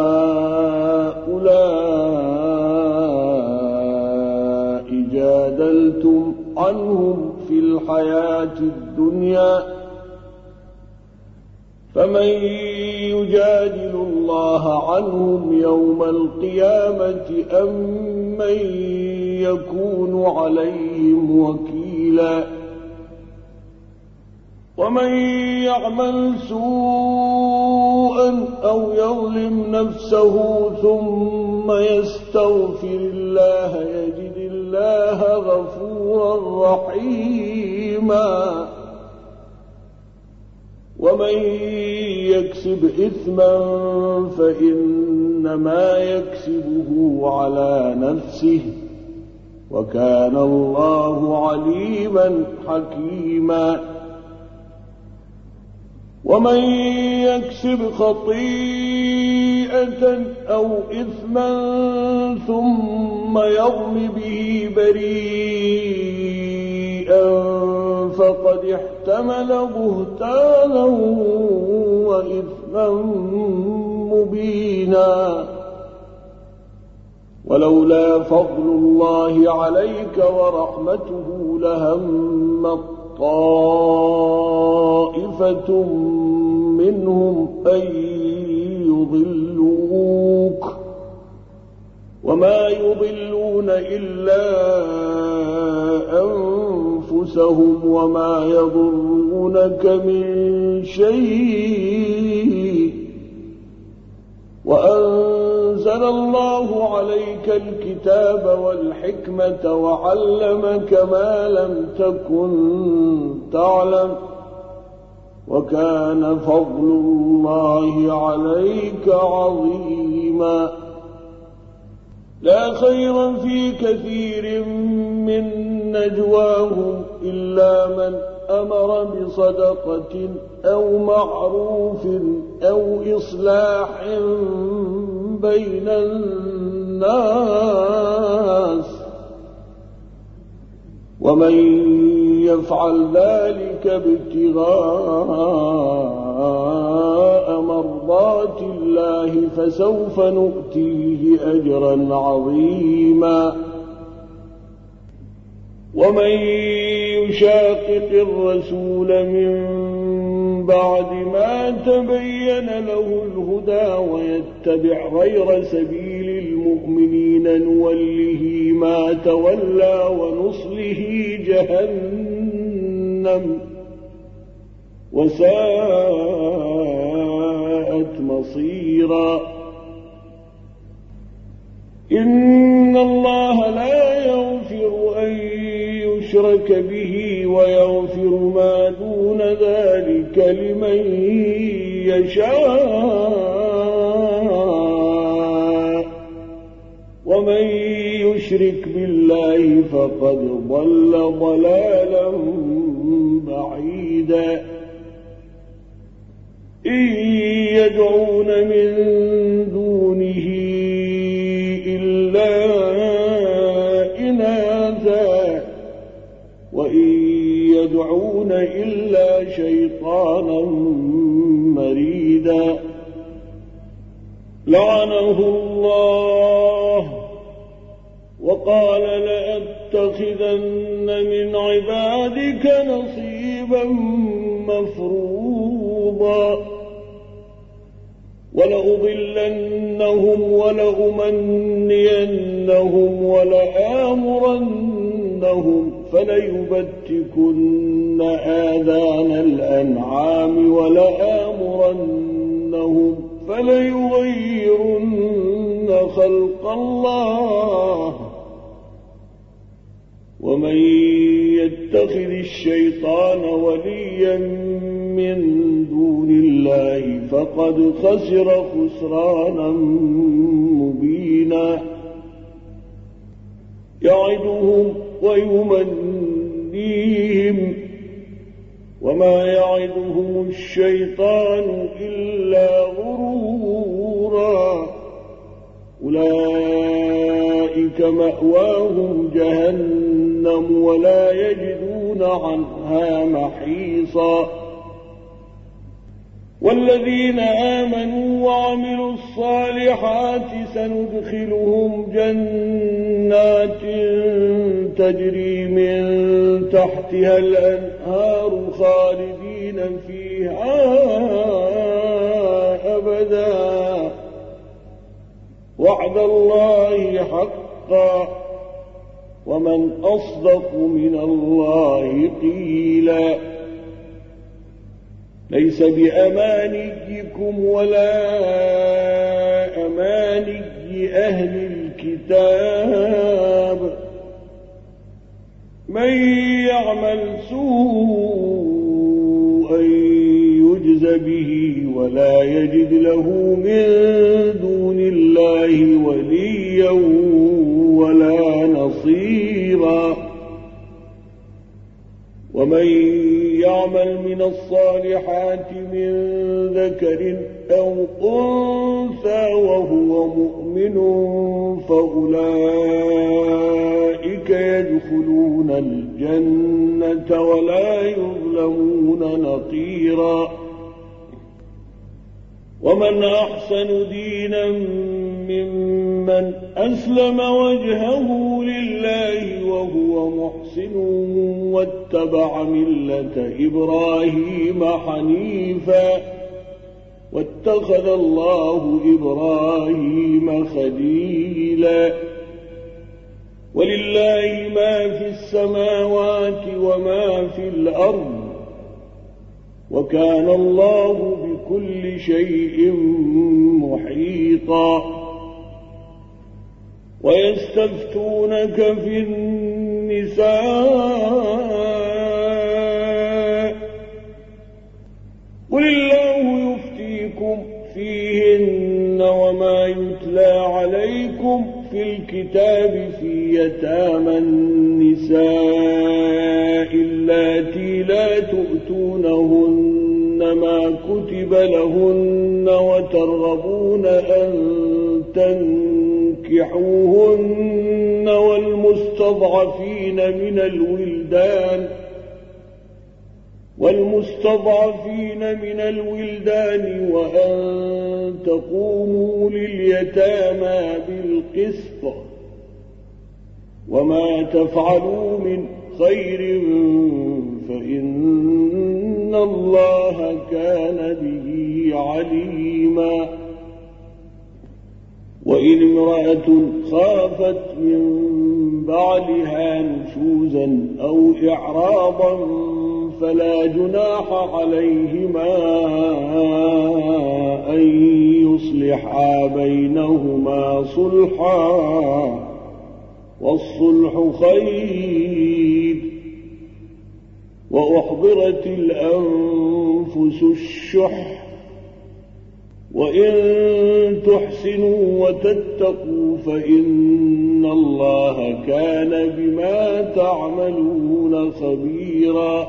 هؤلاء جادلتم عنهم في الحياة الدنيا فمن يجادل الله عنهم يوم القيامة أم من يكون عليهم وكيلا ومن يعمل سوءا أو يظلم نفسه ثم يستغفر الله يجد الله غفورا رحيما ومن يكسب إثما فإنما يكسبه على نفسه وكان الله عليما حكيما ومن يكسب خطيئة أو إثما ثم يرم به بريئا فقد احتمل بهتانا وإثما مبينا ولولا فضل الله عليك ورحمته لهم طائفة منهم أن يضلوك وما يضلون إلا أنفسهم وما يضرونك من شيء وأنزل الله عليك الكتاب والحكمة وعلمك ما لم تكن تعلم وكان فضل الله عليك عظيما لا خير في كثير من نجواهم إلا من أمر بصدقة أو معروف أو إصلاح بين الناس ومن يفعل ذلك ابتغاء مرضات الله فسوف نؤتيه أجرا عظيما ومن يشاقق الرسول من بعد ما تبين له الهدى ويتبع غير سبيل المؤمنين نوله ما تولى ونصله جهنم وساءت مصيرا إن الله لا يغفر أن يشرك به ويغفر ما دون ذلك لمن يشاء ومن يشرك بالله فقد ضل ضلالا بعيدا إن يدعون من دونه إلا إناثا يدعون إلا شيطانا مريدا لعنه الله وقال لأتخذن من عبادك نصيبا مفروضا ولأضلنهم ولأمنينهم ولآمرنهم فليبتكن آذان الأنعام ولآمرنهم فليغيرن خلق الله ومن يتخذ الشيطان وليا من دون الله فقد خسر خسرانا مبينا يعدهم ويمنيهم وما يعدهم الشيطان إلا غرورا أولئك مأواهم جهنم ولا يجدون عنها محيصا والذين آمنوا وعملوا الصالحات سندخلهم جنات تجري من تحتها الأنهار خالدين فيها أبدا وعد الله حقا ومن أصدق من الله قيلا ليس بأمانيكم ولا أماني أهل الكتاب من يعمل سوءا يجز به ولا يجد له من دون الله وليا ولا نصيرا ومن يعمل من الصالحات من ذكر أو أنثى وهو مؤمن فأولئك يدخلون الجنة ولا يظلمون نقيرا ومن أحسن دينا ممن أسلم وجهه لله وهو محسن واتبع ملة إبراهيم حنيفا واتخذ الله إبراهيم خليلا ولله ما في السماوات وما في الأرض وكان الله بكل شيء محيطا ويستفتونك في النساء قل الله يفتيكم فيهن وما يتلى عليكم في الكتاب في يتامى النساء اللاتي لا تؤتونهن ما كتب لهن وترغبون أن تنكحوهن والمستضعفين من الولدان والمستضعفين من الولدان وأن تقوموا لليتامى بالقسط وما تفعلوا من خير فإن الله كان به عليما وإن امرأة خافت من بعلها نشوزا أو إعراضا فلا جناح عليهما أن يصلحا بينهما صلحا والصلح خير وأحضرت الأنفس الشح وإن تحسنوا وتتقوا فإن الله كان بما تعملون خبيرا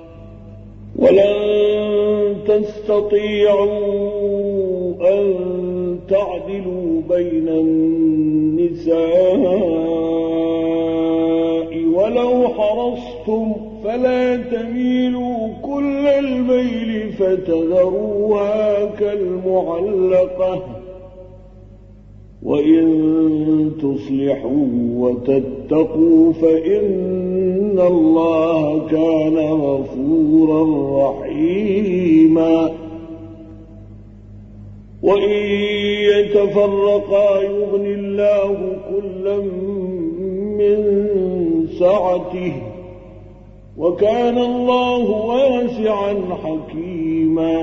ولن تستطيعوا أن تعدلوا بين النساء ولو حرصتم فلا تميلوا كل الميل فتذروها كالمعلقة وإن تصلحوا وتتقوا فإن الله كان غفورا رحيما وإن يتفرقا يغن الله كلا من سعته وكان الله واسعا حكيما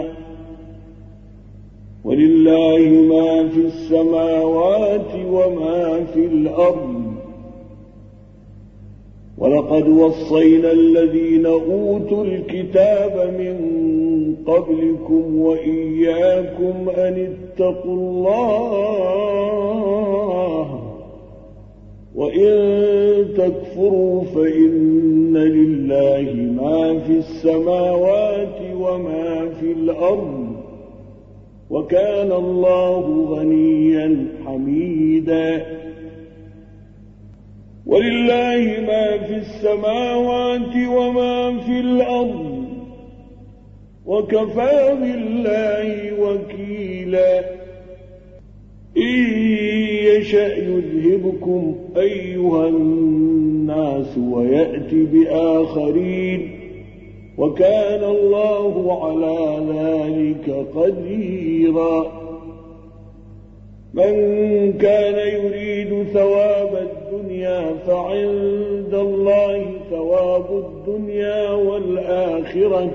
ولله ما في السماوات وما في الأرض ولقد وصينا الذين أوتوا الكتاب من قبلكم وإياكم أن اتقوا الله وإن تكفروا فإن لله ما في السماوات وما في الأرض وكان الله غنيا حميدا ولله ما في السماوات وما في الأرض وكفى بالله وكيلا إن يشأ يذهبكم أيها الناس ويأتي بآخرين وكان الله على ذلك قديرا من كان يريد ثواب الدنيا فعند الله ثواب الدنيا والآخرة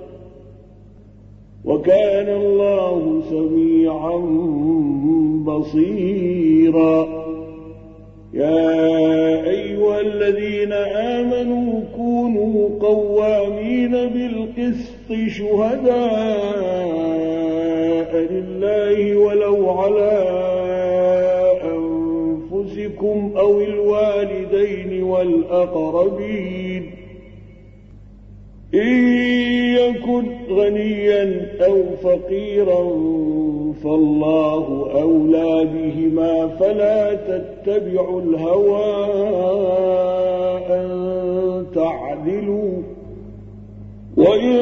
وكان الله سميعا بصيرا يا أيها الذين آمنوا كونوا قوامين بالقسط شهداء لله ولو على أنفسكم أو الوالدين والأقربين إن يكن غنيا أو فقيرا فالله أولى بهما فلا تتبعوا الهوى أن تعدلوا وإن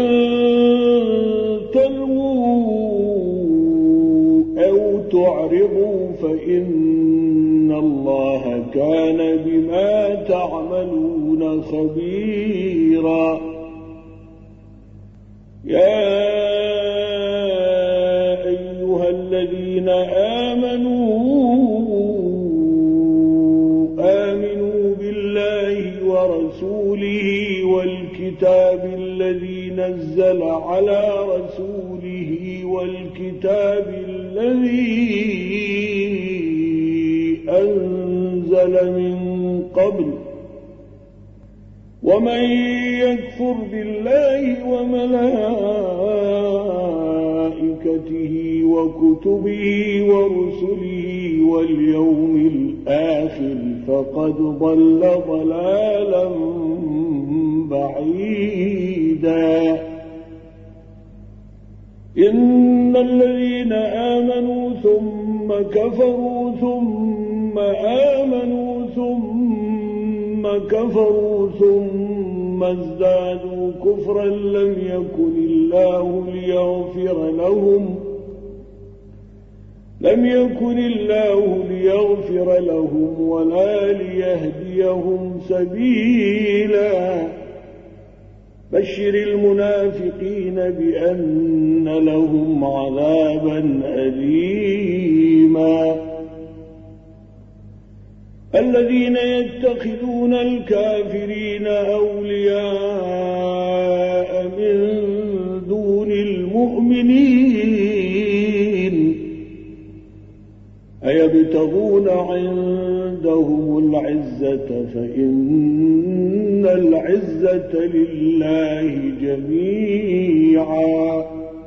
تلووا أو تعرضوا فإن الله كان بما تعملون خبيرا يا أيها الذين آمنوا آمنوا بالله ورسوله والكتاب الذي نزل على رسوله والكتاب الذي أنزل من قبل ومن يكفر بالله وملائكته وكتبه ورسله واليوم الآخر فقد ضل ضلالا بعيدا إن الذين آمنوا ثم كفروا ثم آمنوا ثم كفروا ثم ازدادوا كفرا لم يكن الله ليغفر لهم لم يكن الله ليغفر لهم ولا ليهديهم سبيلا بشر المنافقين بأن لهم عذابا أليما الذين يتخذون الكافرين أولياء من دون المؤمنين أيبتغون عندهم العزة فإن العزة لله جميعا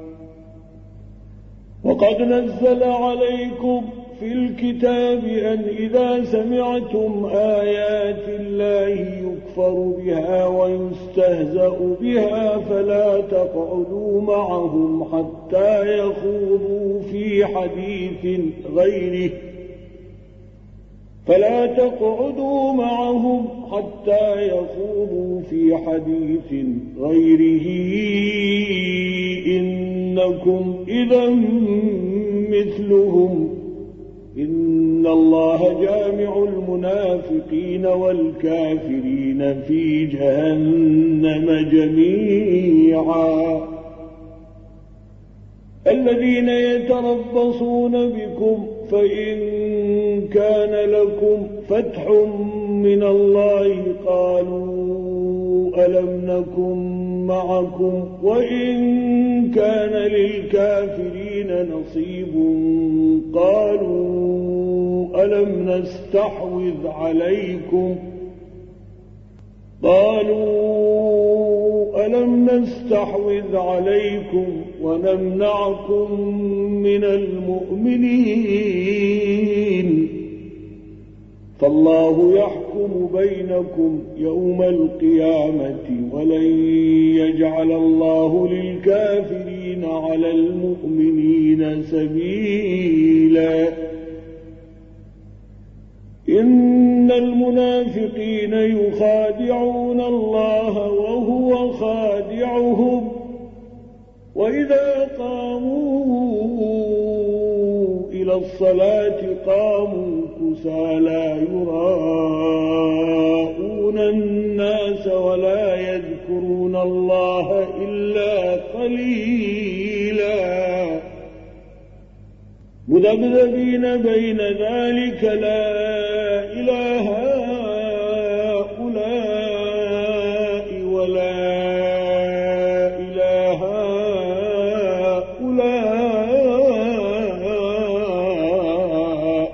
وقد نزل عليكم في الكتاب أن إذا سمعتم آيات الله يكفر بها ويستهزأ بها فلا تقعدوا معهم حتى يخوضوا في حديث غيره فلا تقعدوا معهم حتى يخوضوا في حديث غيره إنكم إذا مثلهم إن الله جامع المنافقين والكافرين في جهنم جميعا. الذين يتربصون بكم فإن كان لكم فتح من الله قالوا ألم نكن معكم وإن كان للكافرين نصيب قالوا ألم نستحوذ عليكم قالوا ألم نستحوذ عليكم ونمنعكم من المؤمنين فالله يحكم بينكم يوم القيامة ولن يجعل الله للكافرين على المؤمنين سبيلا. إن المنافقين يخادعون الله وهو خادعهم وإذا قاموا إلى الصلاة قاموا كسالى يراءون الناس ولا يذكرون الله إلا قليلا مذبذبين بين ذلك لا إله هؤلاء ولا إله هؤلاء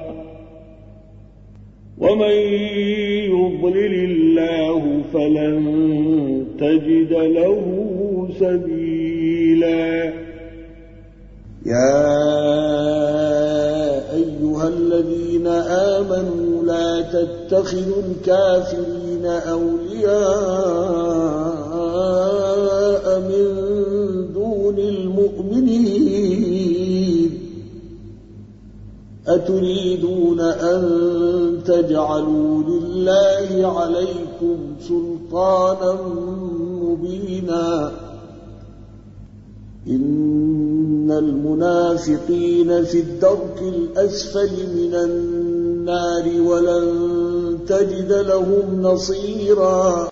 ومن يضلل الله فلن تجد له سبيلا. يا أيها الذين آمنوا لا تتخذوا الكافرين أولياء من دون المؤمنين أتريدون أن تجعلوا لله عليكم سلطانا مبينا إن المنافقين في الدرك الأسفل من النار ولن تجد لهم نصيرا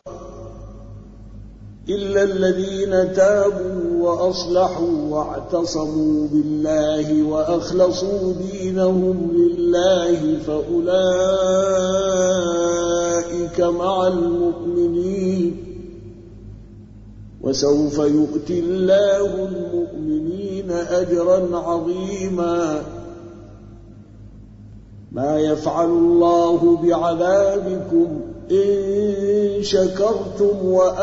إلا الذين تابوا وأصلحوا واعتصموا بالله وأخلصوا دينهم لله فأولئك مع المؤمنين وسوف يؤتي الله المؤمنين أجرا عظيما. ما يفعل الله بعذابكم إن شكرتم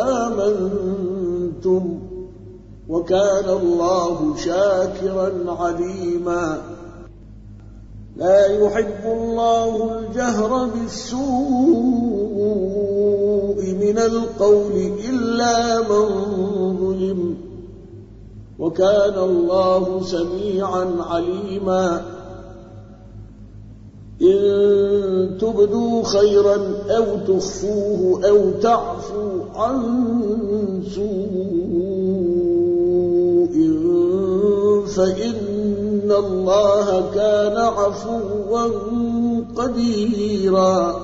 وآمنتم وكان الله شاكرا عليما. لا يحب الله الجهر بالسوء من القول إلا من ظلم وكان الله سميعا عليما. إن تبدوا خيرا أو تخفوه أو تعفوا عن سوء فإن الله كان عفوا قديرا.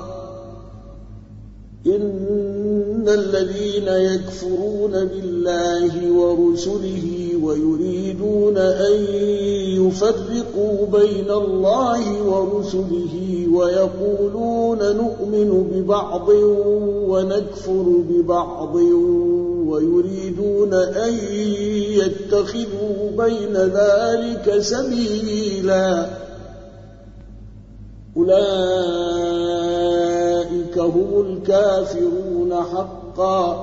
إن الذين يكفرون بالله ورسله ويريدون أن يفرقوا بين الله ورسله ويقولون نؤمن ببعض ونكفر ببعض ويريدون أن يتخذوا بين ذلك سبيلا أولئك هم الكافرون حقا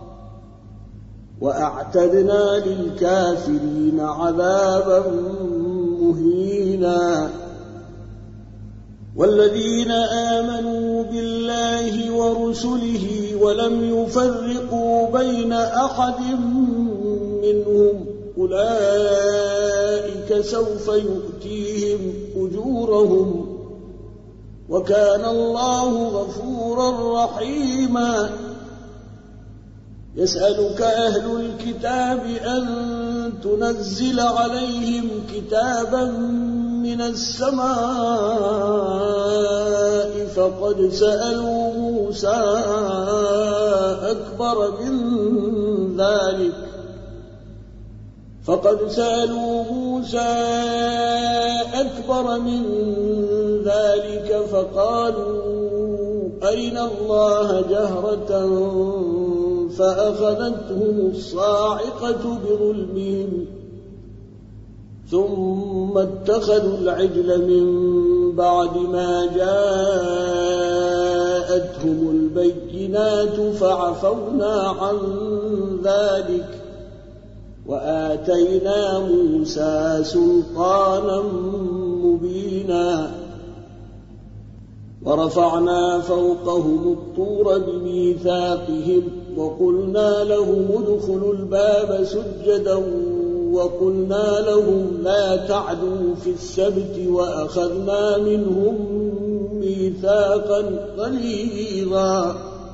وأعتدنا للكافرين عذابا مهينا. والذين آمنوا بالله ورسله ولم يفرقوا بين أحد منهم أولئك سوف يؤتيهم أجورهم وكان الله غفورا رحيما. يسألك أهل الكتاب أن تنزل عليهم كتابا من السماء فقد سألوا موسى أكبر من ذلك فقد سألوا موسى أكبر من ذلك فقالوا أرنا الله جهرة فأخذتهم الصاعقة بظلمهم ثم اتخذوا العجل من بعد ما جاءتهم البينات فعفونا عن ذلك وآتينا موسى سلطانا مبينا. ورفعنا فوقهم الطور بميثاقهم وقلنا لهم ادخلوا الباب سجدا وقلنا لهم لا تعدوا في السبت وأخذنا منهم ميثاقا غليظا.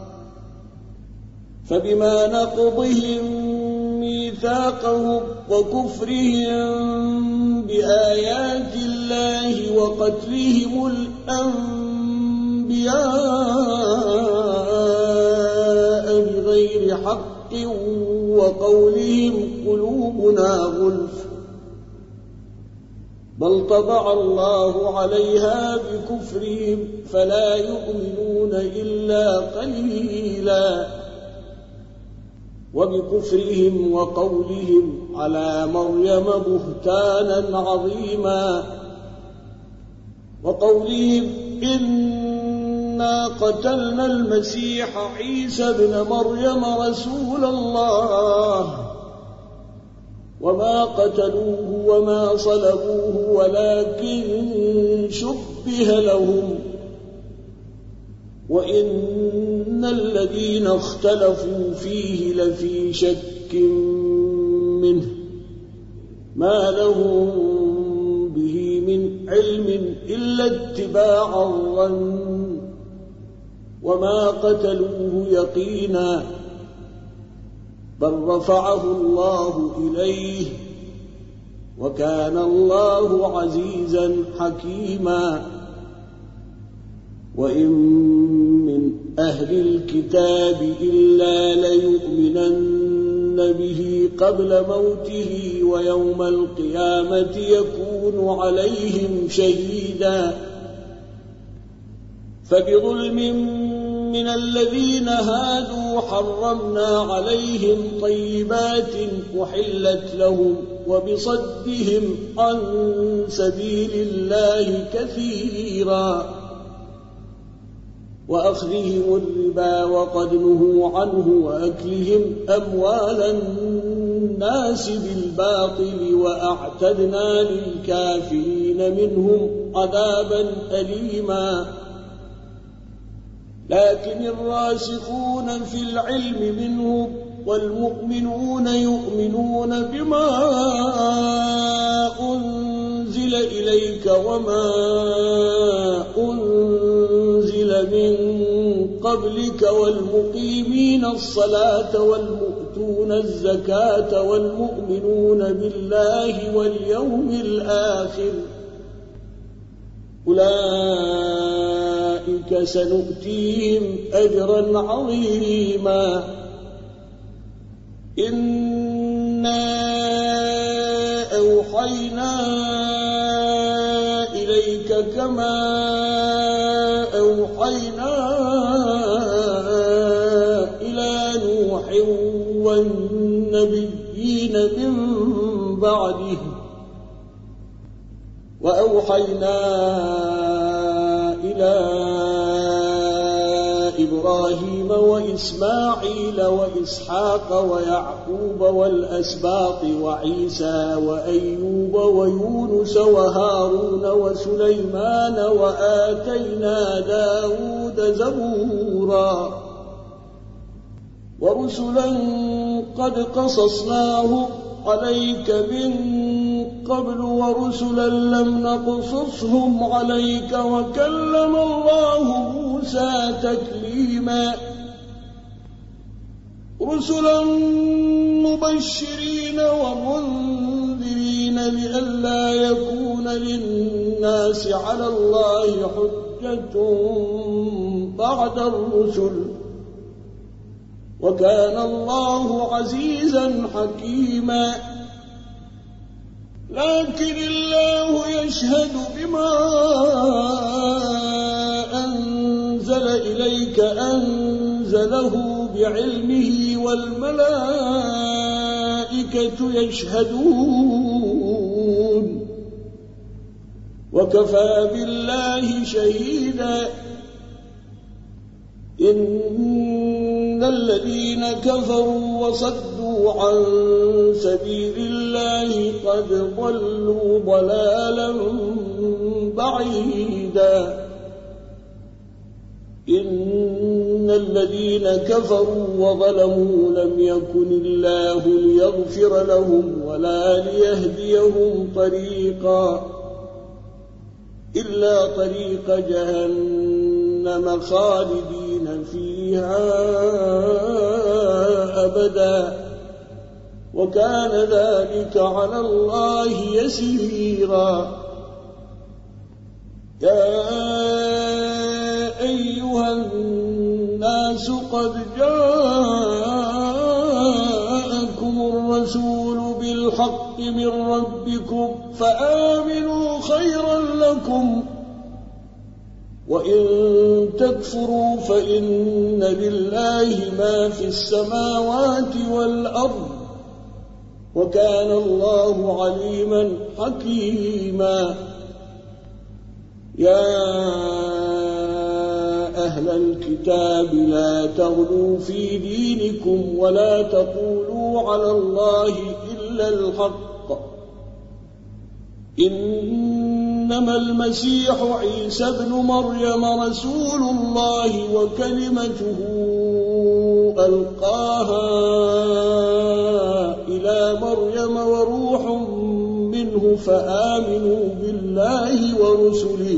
فبما نقضهم ميثاقهم وكفرهم بآيات الله وقتلهم الأنبياء بغير حق وقولهم قلوبنا غلف بل طبع الله عليها بكفرهم فلا يؤمنون إلا قليلا. وبكفرهم وقولهم على مريم بهتانا عظيما وقولهم إنا قتلنا المسيح عيسى ابن مريم رسول الله وما قتلوه وما صلبوه ولكن شبه لهم وإن الذين اختلفوا فيه لفي شك منه ما لهم به من علم إلا اتباع الظن وما قتلوه يقينا بل رفعه الله إليه وكان الله عزيزا حكيما. وإن من أهل الكتاب إلا ليؤمنن به قبل موته ويوم القيامة يكون عليهم شهيدا. فبظلم من الذين هادوا حرمنا عليهم طيبات أحلت لهم وبصدهم عن سبيل الله كثيرا وأخذهم الربا وقد نهوا عنه وأكلهم أموال الناس بالباطل وأعتدنا للكافرين منهم عذابا أليما. لكن الراسخون في العلم منهم والمؤمنون يؤمنون بما أنزل إليك وما أنزل من قبلك والمقيمين الصلاة والمؤتون الزكاة والمؤمنون بالله واليوم الآخر أولئك سنؤتيهم أجرا عظيما. إنا أوحينا إليك كما أوحينا إلى نوح والنبيين من بعده وأوحينا إلى إبراهيم وإسماعيل وإسحاق ويعقوب والأسباط وعيسى وأيوب ويونس وهارون وسليمان وآتينا داود زبورا ورسلا قد قصصناه عليك من قبل ورسلا لم نقصصهم عليك وكلم الله موسى تكليما رسلا مبشرين ومنذرين لئلا يكون للناس على الله حجة بعد الرسل وكان الله عزيزا حكيما لكن الله يشهد بما أنزل إليك أنزله بعلمه والملائكة يشهدون وكفى بالله شهيدا إن الذين كفروا وصدوا عن سبيل الله قد ضلوا ضلالا بعيدا إن الذين كفروا وظلموا لم يكن الله ليغفر لهم ولا ليهديهم طريقا إلا طريق جهنم خالدين فيها أبدا وكان ذلك على الله يسيرا يا أيها الناس قد جاءكم الرسول بالحق من ربكم فآمنوا خيرا لكم وإن تكفروا فإن لله ما في السماوات والأرض وكان الله عليما حكيما يا أهل الكتاب لا تغلوا في دينكم ولا تقولوا على الله إلا الحق إنما المسيح عيسى ابن مريم رسول الله وكلمته ألقاها إلى مريم وروح منه فآمنوا بالله ورسله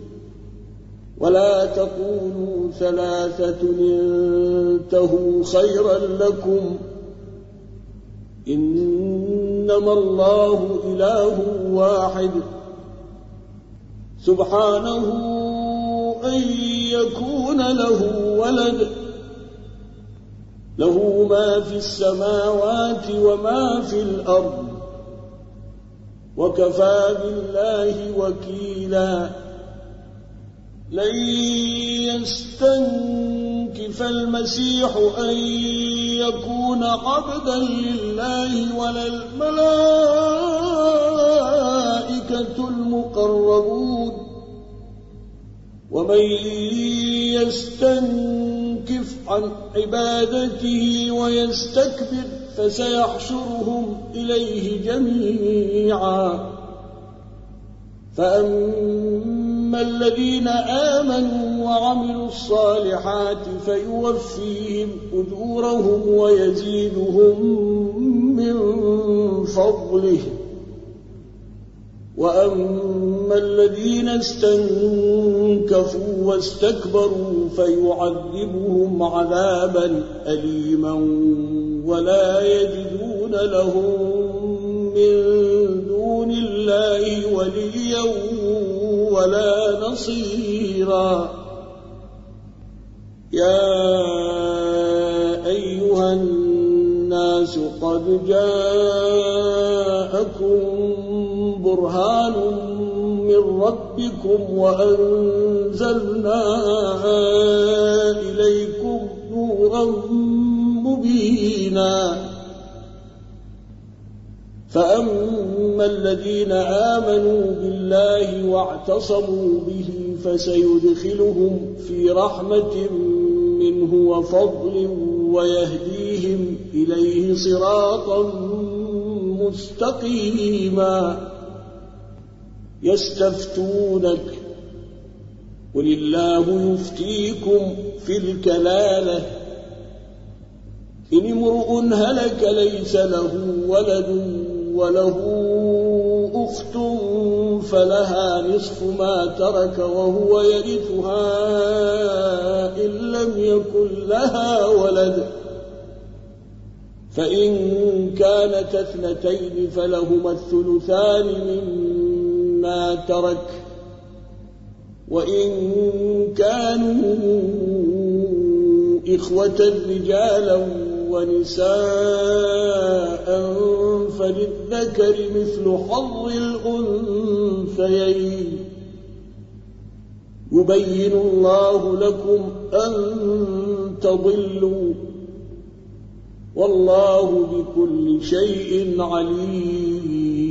ولا تقولوا ثلاثة انتهوا خيرا لكم إنما الله إله واحد سبحانه أن يكون له ولد له ما في السماوات وما في الأرض وكفى بالله وكيلا لن يستنكف المسيح أن يكون عبدا لله ولا الملائكة المقربون ومن يستنكف عن عبادته ويستكبر فسيحشرهم إليه جميعا فأما الذين آمنوا وعملوا الصالحات فيوفيهم أجورهم ويزيدهم من فضله وأما الذين استنكفوا واستكبروا فيعذبهم عذابا أليما ولا يجدون لهم من دون الله وليا ولا نصيرا يا أيها الناس قد جاءكم برهان من ربكم وأنزلنا إليكم نورا مبينا فأما الذين آمنوا بالله واعتصموا به فسيدخلهم في رحمة منه وفضل ويهديهم إليه صراطا مستقيما يستفتونك قل الله يفتيكم في الكلالة إن امرؤ هلك ليس له ولد وله أخت فلها نصف ما ترك وهو يرثها إن لم يكن لها ولد فإن كانت اثنتين فلهما الثلثان مما ترك وإن كانوا إخوة رجالا ونساء فللذكر مثل حظ الأنثيين يبين الله لكم أن تضلوا والله بكل شيء عليم.